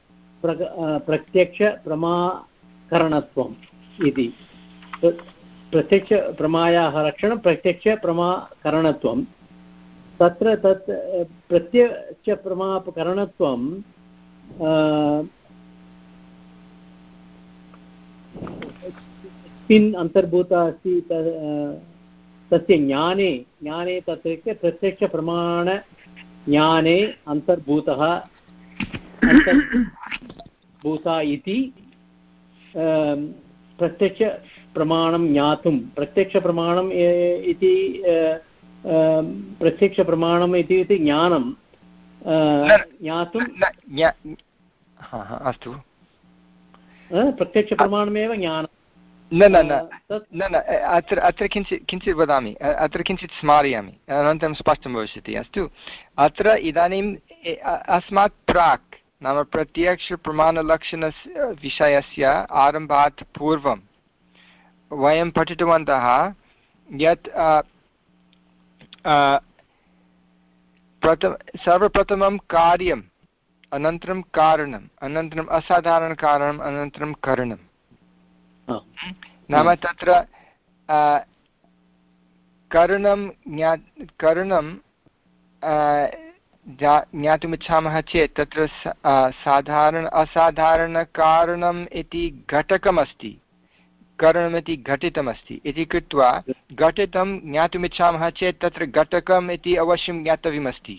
प्रत्यक्षप्रमाकरणत्वम् इति। प्रत्यक्षप्रमायाः लक्षणं प्रत्यक्षप्रमाकरणत्वं। तत्र तत् प्रत्यक्षप्रमाकरणत्वं स्पिन् अन्तर्भूता अस्ति तस्य ज्ञाने ज्ञाने तत्र प्रत्यक्षप्रमाणज्ञाने अन्तर्भूतः अन्तर्भूता इति प्रत्यक्षप्रमाणं ज्ञातुं प्रत्यक्षप्रमाणम् इति प्रत्यक्षप्रमाणम् इति ज्ञानं ज्ञातुं अस्तु प्रत्यक्षप्रमाणमेव ज्ञानं न न न न न अत्र अत्र किञ्चित् किञ्चित् वदामि अत्र किञ्चित् स्मारयामि अनन्तरं स्पष्टं भविष्यति अस्तु अत्र इदानीम् अस्मात् प्राक् नाम प्रत्यक्षप्रमाणलक्षणस्य विषयस्य आरम्भात् पूर्वं वयं पठितवन्तः यत् प्रथम सर्वप्रथमं कार्यम् अनन्तरं कारणम् अनन्तरम् असाधारणकारणम् अनन्तरं करणं नाम तत्र करणं ज्ञा करणं ज्ञातुमिच्छामः चेत् तत्र साधारण असाधारणकारणम् इति घटकमस्ति करणमिति घटितमस्ति इति कृत्वा घटितं ज्ञातुमिच्छामः चेत् तत्र घटकम् इति अवश्यं ज्ञातव्यमस्ति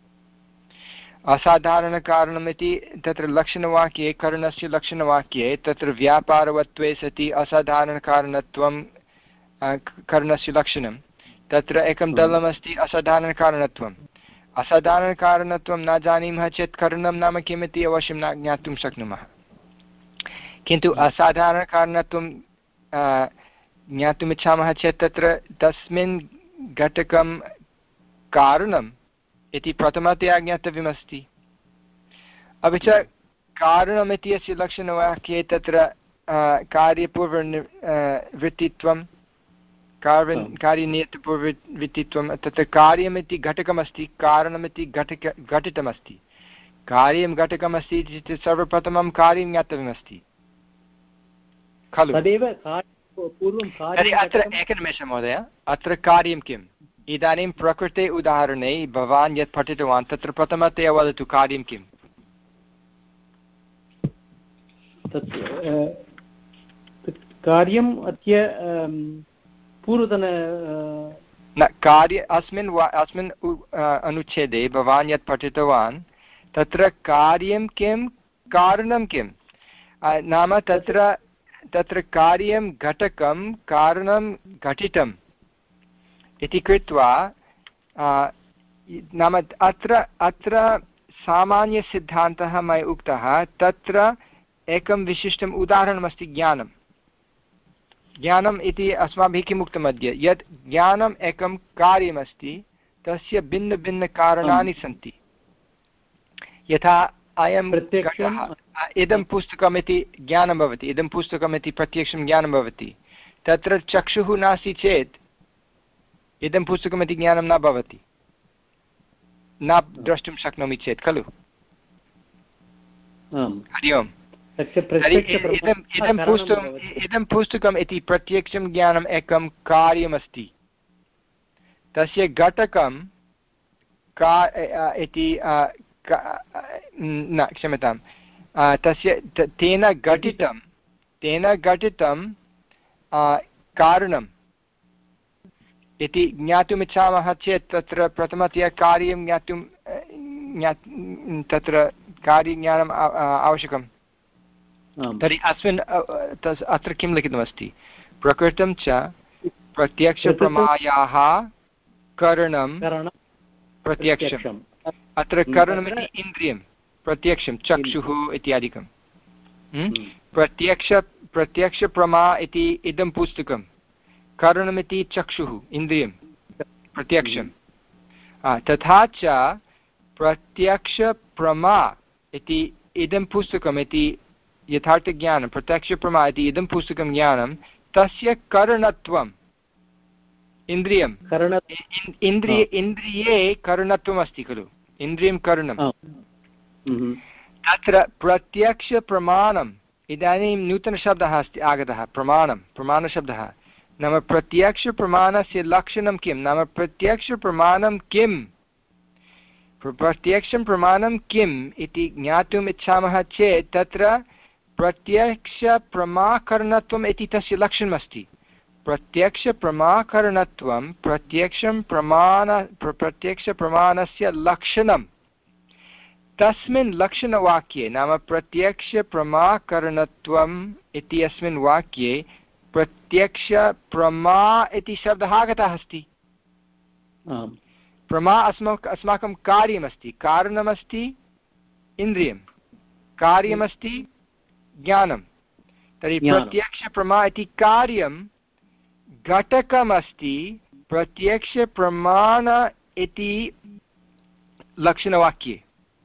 असाधारणकारणमिति तत्र लक्षणवाक्ये करणस्य लक्षणवाक्ये तत्र व्यापारवत्वे सति असाधारणकारणत्वं करणस्य लक्षणं तत्र एकं दलमस्ति असाधारणकारणत्वम् असाधारणकारणत्वं न जानीमः चेत् करणं नाम किमिति अवश्यं न ज्ञातुं शक्नुमः किन्तु असाधारणकारणत्वं ज्ञातुमिच्छामः चेत् तत्र तस्मिन् घटकं कारणम् इति प्रथमतया ज्ञातव्यमस्ति अपि च कारणमिति अस्य लक्षणवाक्ये तत्र कार्यपूर्ववृत्तित्वं कार्य कार्यनियतपूर्ववृत्तित्वं तत्र कार्यमिति घटकमस्ति कारणमिति घटक घटितमस्ति कार्यं घटकमस्ति इति सर्वप्रथमं कार्यं ज्ञातव्यमस्ति खलु तदेव अत्र एकनिमेषं महोदय अत्र कार्यं किम् इदानीं प्रकृते उदाहरणे भवान् यत् पठितवान् तत्र प्रथमतया वदतु कार्यं किम् कार्यम् अद्य पूर्वतन न कार्य अस्मिन् अस्मिन् अनुच्छेदे भवान् यत् पठितवान् तत्र कार्यं किं कारणं किं नाम तत्र तत्र कार्यं घटकं कारणं घटितम् इति कृत्वा नाम अत्र अत्र सामान्यसिद्धान्तः मया उक्तः तत्र एकं विशिष्टम् उदाहरणमस्ति ज्ञानं ज्ञानम् इति अस्माभिः किम् उक्तम् अद्य यत् ज्ञानम् एकं कार्यमस्ति तस्य भिन्नभिन्नकारणानि सन्ति यथा अयं प्रत्यक्षम् इदं पुस्तकमिति ज्ञानं भवति इदं पुस्तकमिति प्रत्यक्षं ज्ञानं भवति तत्र चक्षुः नास्ति चेत् इदं पुस्तकमिति ज्ञानं न भवति न द्रष्टुं शक्नोमि चेत् खलु हरि ओम् इदं इदं पुस्तकम् इदं पुस्तकम् इति प्रत्यक्षं ज्ञानम् एकं कार्यमस्ति तस्य घटकं का इति न क्षम्यतां तस्य तेन घटितं तेन घटितं कारणम् इति ज्ञातुमिच्छामः चेत् तत्र प्रथमतया कार्यं ज्ञातुं तत्र कार्यज्ञानम् आवश्यकं तर्हि अस्मिन् अत्र किं लिखितमस्ति प्रकृतं च प्रत्यक्षप्रमायाः करणं प्रत्यक्षम् अत्र करणमिति इन्द्रियं प्रत्यक्षं चक्षुः इत्यादिकं प्रत्यक्ष प्रत्यक्षप्रमा इति इदं पुस्तकं करणमिति चक्षुः इन्द्रियं प्रत्यक्षं तथा च प्रत्यक्षप्रमा इति इदं पुस्तकमिति यथार्थज्ञानं प्रत्यक्षप्रमा इति इदं पुस्तकं ज्ञानं तस्य करणत्वम् इन्द्रियं इन्द्रिय इन्द्रिये करणत्वम् अस्ति खलु इन्द्रियं करणं तत्र प्रत्यक्षप्रमाणम् इदानीं नूतनशब्दः अस्ति आगतः प्रमाणं प्रमाणशब्दः नाम प्रत्यक्षप्रमाणस्य लक्षणं किं नाम प्रत्यक्षप्रमाणं किं प्रत्यक्षं प्रमाणं किम् इति ज्ञातुम् इच्छामः चेत् तत्र प्रत्यक्षप्रमाकरणत्वम् इति तस्य लक्षणमस्ति। प्रत्यक्षप्रमाकरणत्वं प्रत्यक्षं प्रमाण प्रत्यक्षप्रमाणस्य लक्षणं तस्मिन् लक्षणवाक्ये नाम प्रत्यक्षप्रमाकरणत्वम् इति अस्मिन् वाक्ये प्रत्यक्षप्रमा इति शब्दः आगतः अस्ति। प्रमा अस्माकम् अस्माकं कार्यमस्ति, कारणमस्ति इन्द्रियं, कार्यमस्ति ज्ञानं। तर्हि प्रत्यक्षप्रमा इति कार्यं घटकमस्ति प्रत्यक्षप्रमाण इति लक्षणवाक्ये।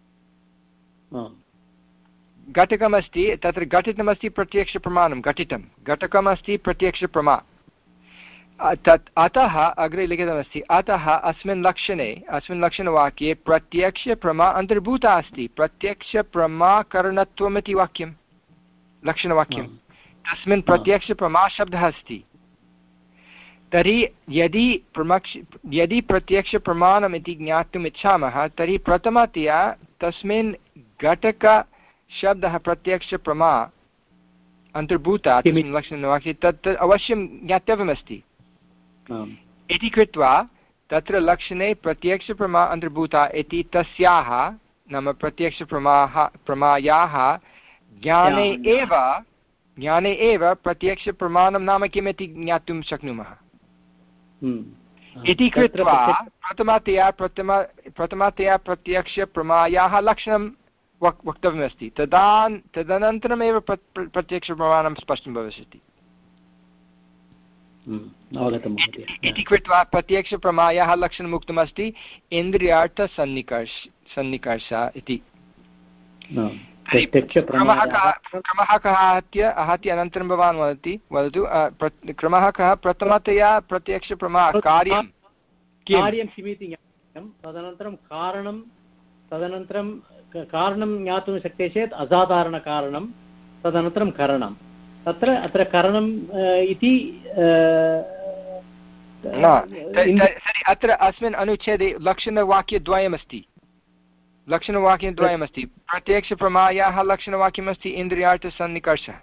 घटकमस्ति तत्र घटितमस्ति प्रत्यक्षप्रमाणं घटितं घटकमस्ति प्रत्यक्षप्रमा। तत् अतः अग्रे लिखितमस्ति अतः अस्मिन् लक्षणे अस्मिन् लक्षणवाक्ये प्रत्यक्षप्रमा अन्तर्भूता अस्ति। प्रत्यक्षप्रमाकरणत्वमिति वाक्यं लक्षणवाक्यं तस्मिन् प्रत्यक्षप्रमा शब्दः अस्ति। तर्हि यदि प्रमक्ष यदि प्रत्यक्षप्रमाणम् इति ज्ञातुम् इच्छामः तर्हि प्रथमतया तस्मिन् घटकशब्दः प्रत्यक्षप्रमा अन्तर्भूता तस्मिन् लक्षणवाक्ये तत् अवश्यं ज्ञातव्यमस्ति इति कृत्वा तत्र लक्षणे प्रत्यक्षप्रमा अन्तर्भूता इति तस्याः नाम प्रत्यक्षप्रमाः प्रमायाः ज्ञाने एव ज्ञाने एव प्रत्यक्षप्रमाणं नाम किम् इति ज्ञातुं शक्नुमः इति कृत्वा प्रथमतया प्रथम प्रथमतया प्रत्यक्षप्रमायाः लक्षणं वक् वक्तव्यमस्ति। तदा तदनन्तरमेव प्रत्यक्षप्रमाणं स्पष्टं भविष्यति इति कृत्वा प्रत्यक्षप्रमायाः लक्षणम् उक्तमस्ति इन्द्रियार्थसन्निकर्ष सन्निकर्ष इति। क्रमः कः आहत्य आहत्य अनन्तरं भवान् वदति वदतु क्रमः कः? प्रथमतया प्रत्यक्षप्रमा कार्यं कार्यं किमिति ज्ञातं, तदनन्तरं कारणं, तदनन्तरं कारणं ज्ञातुं शक्यते चेत् असाधारणकारणं, तदनन्तरं करणं। तत्र अत्र करणम् इति अत्र अस्मिन् अनुच्छेदे लक्षणवाक्यद्वयमस्ति लक्षणवाक्यद्वयमस्ति प्रत्यक्षप्रमायाः लक्षणवाक्यमस्ति इन्द्रियार्थसन्निकर्षः।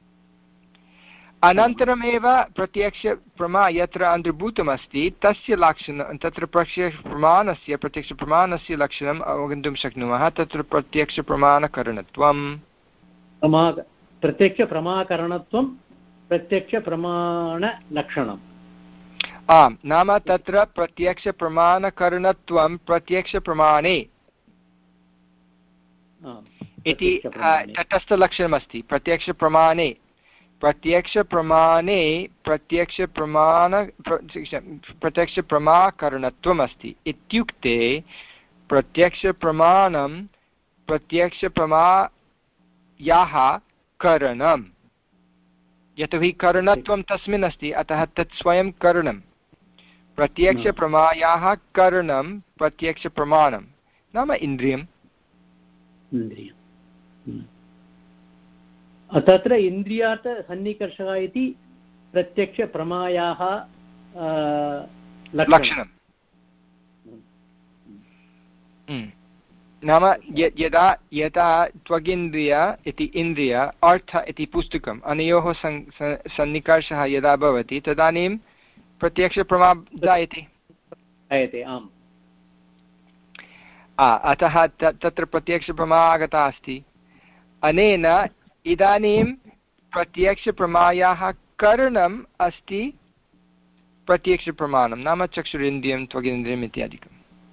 अनन्तरमेव प्रत्यक्षप्रमा यत्र अन्तर्भूतमस्ति तस्य लक्षणं तत्र प्रत्यक्षप्रमाणस्य प्रत्यक्षप्रमाणस्य लक्षणम् अवगन्तुं शक्नुमः। तत्र प्रत्यक्षप्रमाणकरणत्वं प्रत्यक्षप्रमाकरणत्वं प्रत्यक्षप्रमाणलक्षणम्। आम्, नाम तत्र प्रत्यक्षप्रमाणकरणत्वं प्रत्यक्षप्रमाणे इति तटस्थलक्षणमस्ति। प्रत्यक्षप्रमाणे प्रत्यक्षप्रमाणे प्रत्यक्षप्रमाण प्रत्यक्षप्रमाकरणत्वम् अस्ति इत्युक्ते प्रत्यक्षप्रमाणं प्रत्यक्षप्रमायाः करणं, यतोहि करणत्वं तस्मिन् अस्ति अतः तत् स्वयं करणं। प्रत्यक्षप्रमायाः करणं प्रत्यक्षप्रमाणं नाम इन्द्रियम्। तत्र इन्द्रियार्थसन्निकर्षः इति प्रत्यक्षप्रमायाः लक्षणं। नाम यदा यदा त्वगिन्द्रिय इति इन्द्रिय अर्थ इति पुस्तकम् अनयोः सन्निकर्षः यदा भवति तदानीं प्रत्यक्षप्रमा जायते। आम्, अतः तत्र प्रत्यक्षप्रमा आगता अस्ति। अनेन इदानीं प्रत्यक्षप्रमायाः करणम् अस्ति प्रत्यक्षप्रमाणं नाम चक्षुरिन्द्रियं त्वगिन्द्रियम् इत्यादिकम्।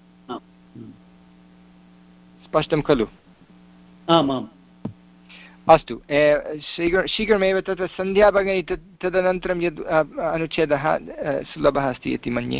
स्पष्टं खलु? आमाम्। अस्तु, शीघ्र शीघ्रमेव तत्र सन्ध्या भगिनी तदनन्तरं यद् अनुच्छेदः सुलभः अस्ति इति मन्ये।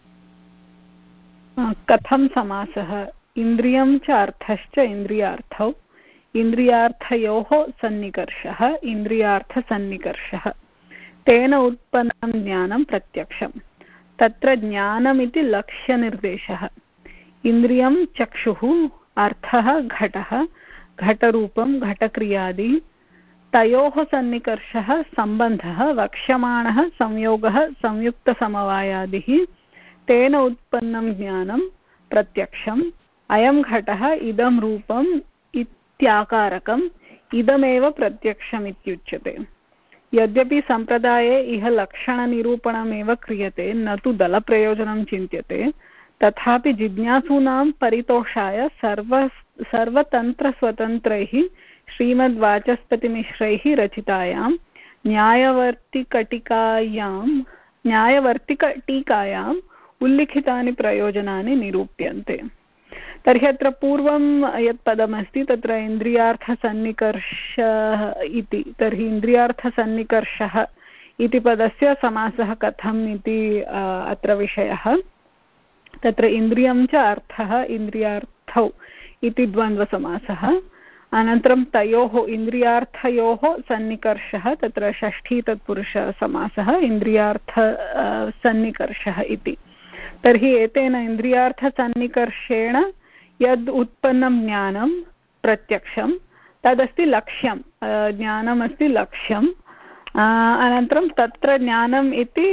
कथं समासः? इन्द्रियं च अर्थश्च इन्द्रियार्थौ, इन्द्रियार्थयोः सन्निकर्षः इन्द्रियार्थसन्निकर्षः, तेन उत्पन्नं ज्ञानं प्रत्यक्षं। तत्र ज्ञानमिति लक्ष्यनिर्देशः। इन्द्रियं चक्षुः, अर्थः घटः, घटरूपं घटक्रियादि, तयोः सन्निकर्षः सम्बन्धः, वक्ष्यमाणः संयोगः संयुक्तसमवायादिः, तेन उत्पन्नं ज्ञानं प्रत्यक्षम्। अयं घटः इदं रूपम् इत्याकारकम्, इदमेव प्रत्यक्षम् इत्युच्यते। यद्यपि सम्प्रदाये इह लक्षणनिरूपणमेव क्रियते न तु दलप्रयोजनं चिन्त्यते, तथापि जिज्ञासूनां परितोषाय सर्व सर्वतन्त्रस्वतन्त्रैः श्रीमद्वाचस्पतिमिश्रैः रचितायां न्यायवर्तिकटीकायां न्यायवर्तिकटीकायाम् उल्लिखितानि प्रयोजनानि निरूप्यन्ते। तर्हि अत्र पूर्वं यत् पदमस्ति तत्र इन्द्रियार्थसन्निकर्षः इति, तर्हि इन्द्रियार्थसन्निकर्षः इति पदस्य समासः कथम् इति अत्र विषयः। तत्र इन्द्रियं च अर्थः इन्द्रियार्थौ इति द्वन्द्वसमासः। अनन्तरं तयोः इन्द्रियार्थयोः सन्निकर्षः तत्र षष्ठी तत्पुरुषसमासः इन्द्रियार्थ सन्निकर्षः इति। तर्हि एतेन इन्द्रियार्थसन्निकर्षेण यद् उत्पन्नं ज्ञानं प्रत्यक्षं तदस्ति लक्ष्यं, ज्ञानमस्ति लक्ष्यम्। अनन्तरं तत्र ज्ञानम् इति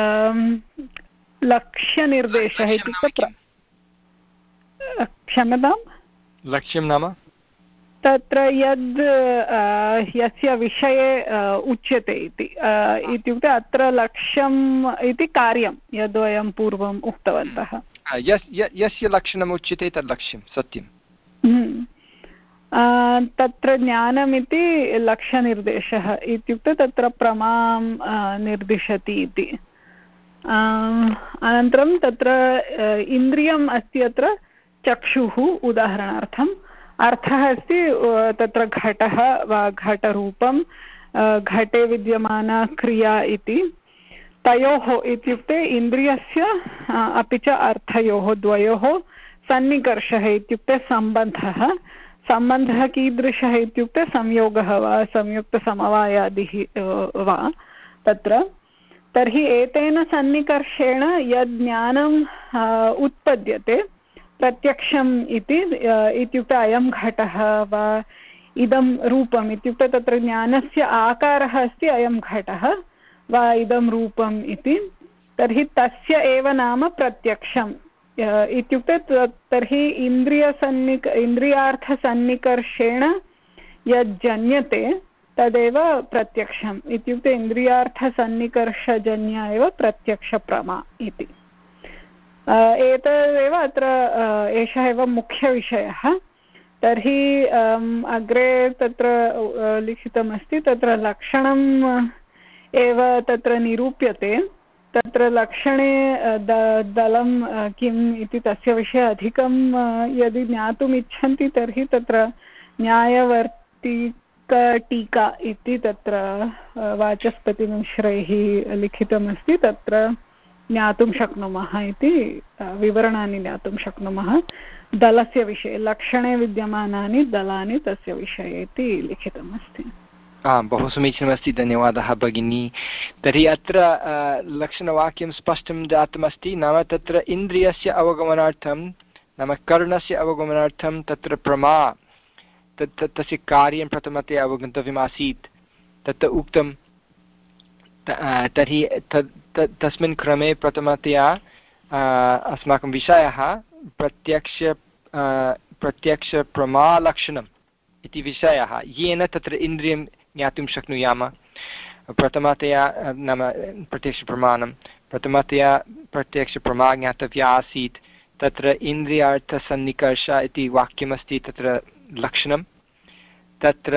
लक्ष्यनिर्देशः इत्युक्ते, क्षम्यतां, लक्ष्यं नाम तत्र यद् यस्य विषये उच्यते इति इत्युक्ते अत्र लक्ष्यम् इति कार्यं यद् वयं पूर्वम् उक्तवन्तः। यस्य लक्षणम् उच्यते तद् लक्ष्यं सत्यं। तत्र ज्ञानमिति लक्ष्यनिर्देशः इत्युक्ते तत्र प्रमां निर्दिशति इति। अनन्तरं तत्र इन्द्रियम् अस्ति अत्र चक्षुः उदाहरणार्थम्। अर्थः अस्ति तत्र घटः वा घटरूपं, घटे विद्यमाना क्रिया इति। तयोः इत्युक्ते इन्द्रियस्य अपि च अर्थयोः द्वयोः सन्निकर्षः इत्युक्ते सम्बन्धः। सम्बन्धः कीदृशः इत्युक्ते संयोगः वा संयुक्तसमवायादिः वा तत्र। तर्हि एतेन सन्निकर्षेण यद् ज्ञानम् उत्पद्यते प्रत्यक्षम् इति इत्युक्ते अयं घटः वा इदं रूपम् इत्युक्ते तत्र ज्ञानस्य आकारः अस्ति अयं घटः वा इदं रूपम् इति। तर्हि तस्य एव नाम प्रत्यक्षम् इत्युक्ते तर्हि इन्द्रियसन्निक इन्द्रियार्थसन्निकर्षेण यज्जन्यते तदेव प्रत्यक्षम् इत्युक्ते इन्द्रियार्थसन्निकर्षजन्य एव प्रत्यक्षप्रमा इति। एतदेव अत्र एषः एव मुख्यविषयः। तर्हि अग्रे तत्र लिखितमस्ति तत्र लक्षणम् एव तत्र निरूप्यते। तत्र लक्षणे द दलं किम् इति तस्य विषये अधिकं यदि ज्ञातुम् इच्छन्ति तर्हि तत्र न्यायवर्तिकटीका इति तत्र वाचस्पतिमिश्रैः लिखितमस्ति, तत्र ज्ञातुं शक्नुमः इति विवरणानि ज्ञातुं शक्नुमः। दलस्य विषये लक्षणे विद्यमानानि दलानि तस्य विषये इति लिखितमस्ति। आं, बहु समीचीनमस्ति, धन्यवादः भगिनी। तर्हि अत्र लक्षणवाक्यं स्पष्टं जातमस्ति, नाम तत्र इन्द्रियस्य अवगमनार्थं नाम कर्णस्य अवगमनार्थं तत्र प्रमा तत् तस्य कार्यं प्रथमतया अवगन्तव्यमासीत् तत् उक्तं। तर्हि तत् तस्मिन् क्रमे प्रथमतया अस्माकं विषयः प्रत्यक्ष प्रत्यक्षप्रमालक्षणम् इति विषयः, येन तत्र इन्द्रियं ज्ञातुं शक्नुयाम। प्रथमतया नाम प्रत्यक्षप्रमाणं प्रथमतया प्रत्यक्षप्रमा ज्ञातव्या आसीत्। तत्र इन्द्रियार्थसन्निकर्ष इति वाक्यमस्ति, तत्र लक्षणं तत्र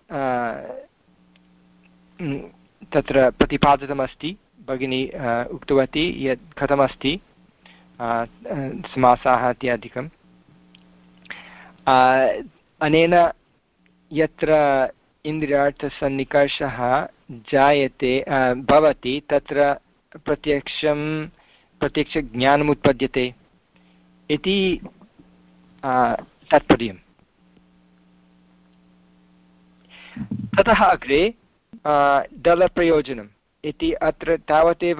तत्र प्रतिपादितमस्ति। भगिनी उक्तवती यत् कथमस्ति समासाः इत्यादिकम्। अनेन यत्र इन्द्रियार्थसन्निकर्षः जायते भवति तत्र प्रत्यक्षं प्रत्यक्षज्ञानम् उत्पद्यते इति तात्पर्यम्। ततः अग्रे दलप्रयोजनम् इति अत्र तावदेव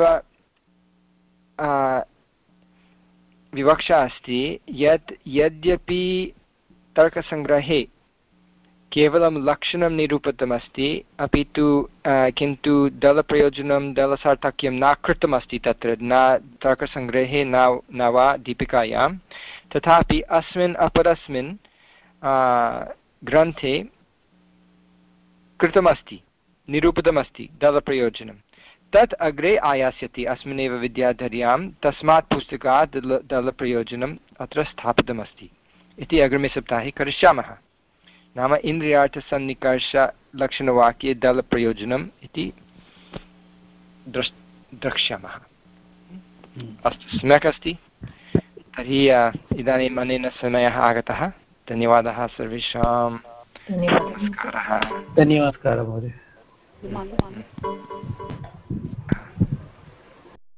विवक्षा अस्ति यत् यद्यपि तर्कसङ्ग्रहे केवलं लक्षणं निरूपितमस्ति, अपि तु किन्तु दलप्रयोजनं दलसार्थक्यं न कृतमस्ति तत्र, न तर्कसङ्ग्रहे न न वा दीपिकायां, तथापि अस्मिन् अपरस्मिन् ग्रन्थे कृतमस्ति, निरूपितमस्ति दलप्रयोजनं, तत् अग्रे आयास्यति अस्मिन्नेव विद्याधर्यां, तस्मात् पुस्तकात् दल दलप्रयोजनम् अत्र स्थापितमस्ति इति अग्रिमे सप्ताहे करिष्यामः। नाम इन्द्रियार्थसन्निकर्षलक्षणवाक्ये दलप्रयोजनम् इति द्रष् द्रक्ष्यामः। अस्तु, सम्यक् अस्ति। तर्हि इदानीम् अनेन समयः आगतः। धन्यवादः सर्वेषां। धन्यवादः। धन्यवादः महोदय।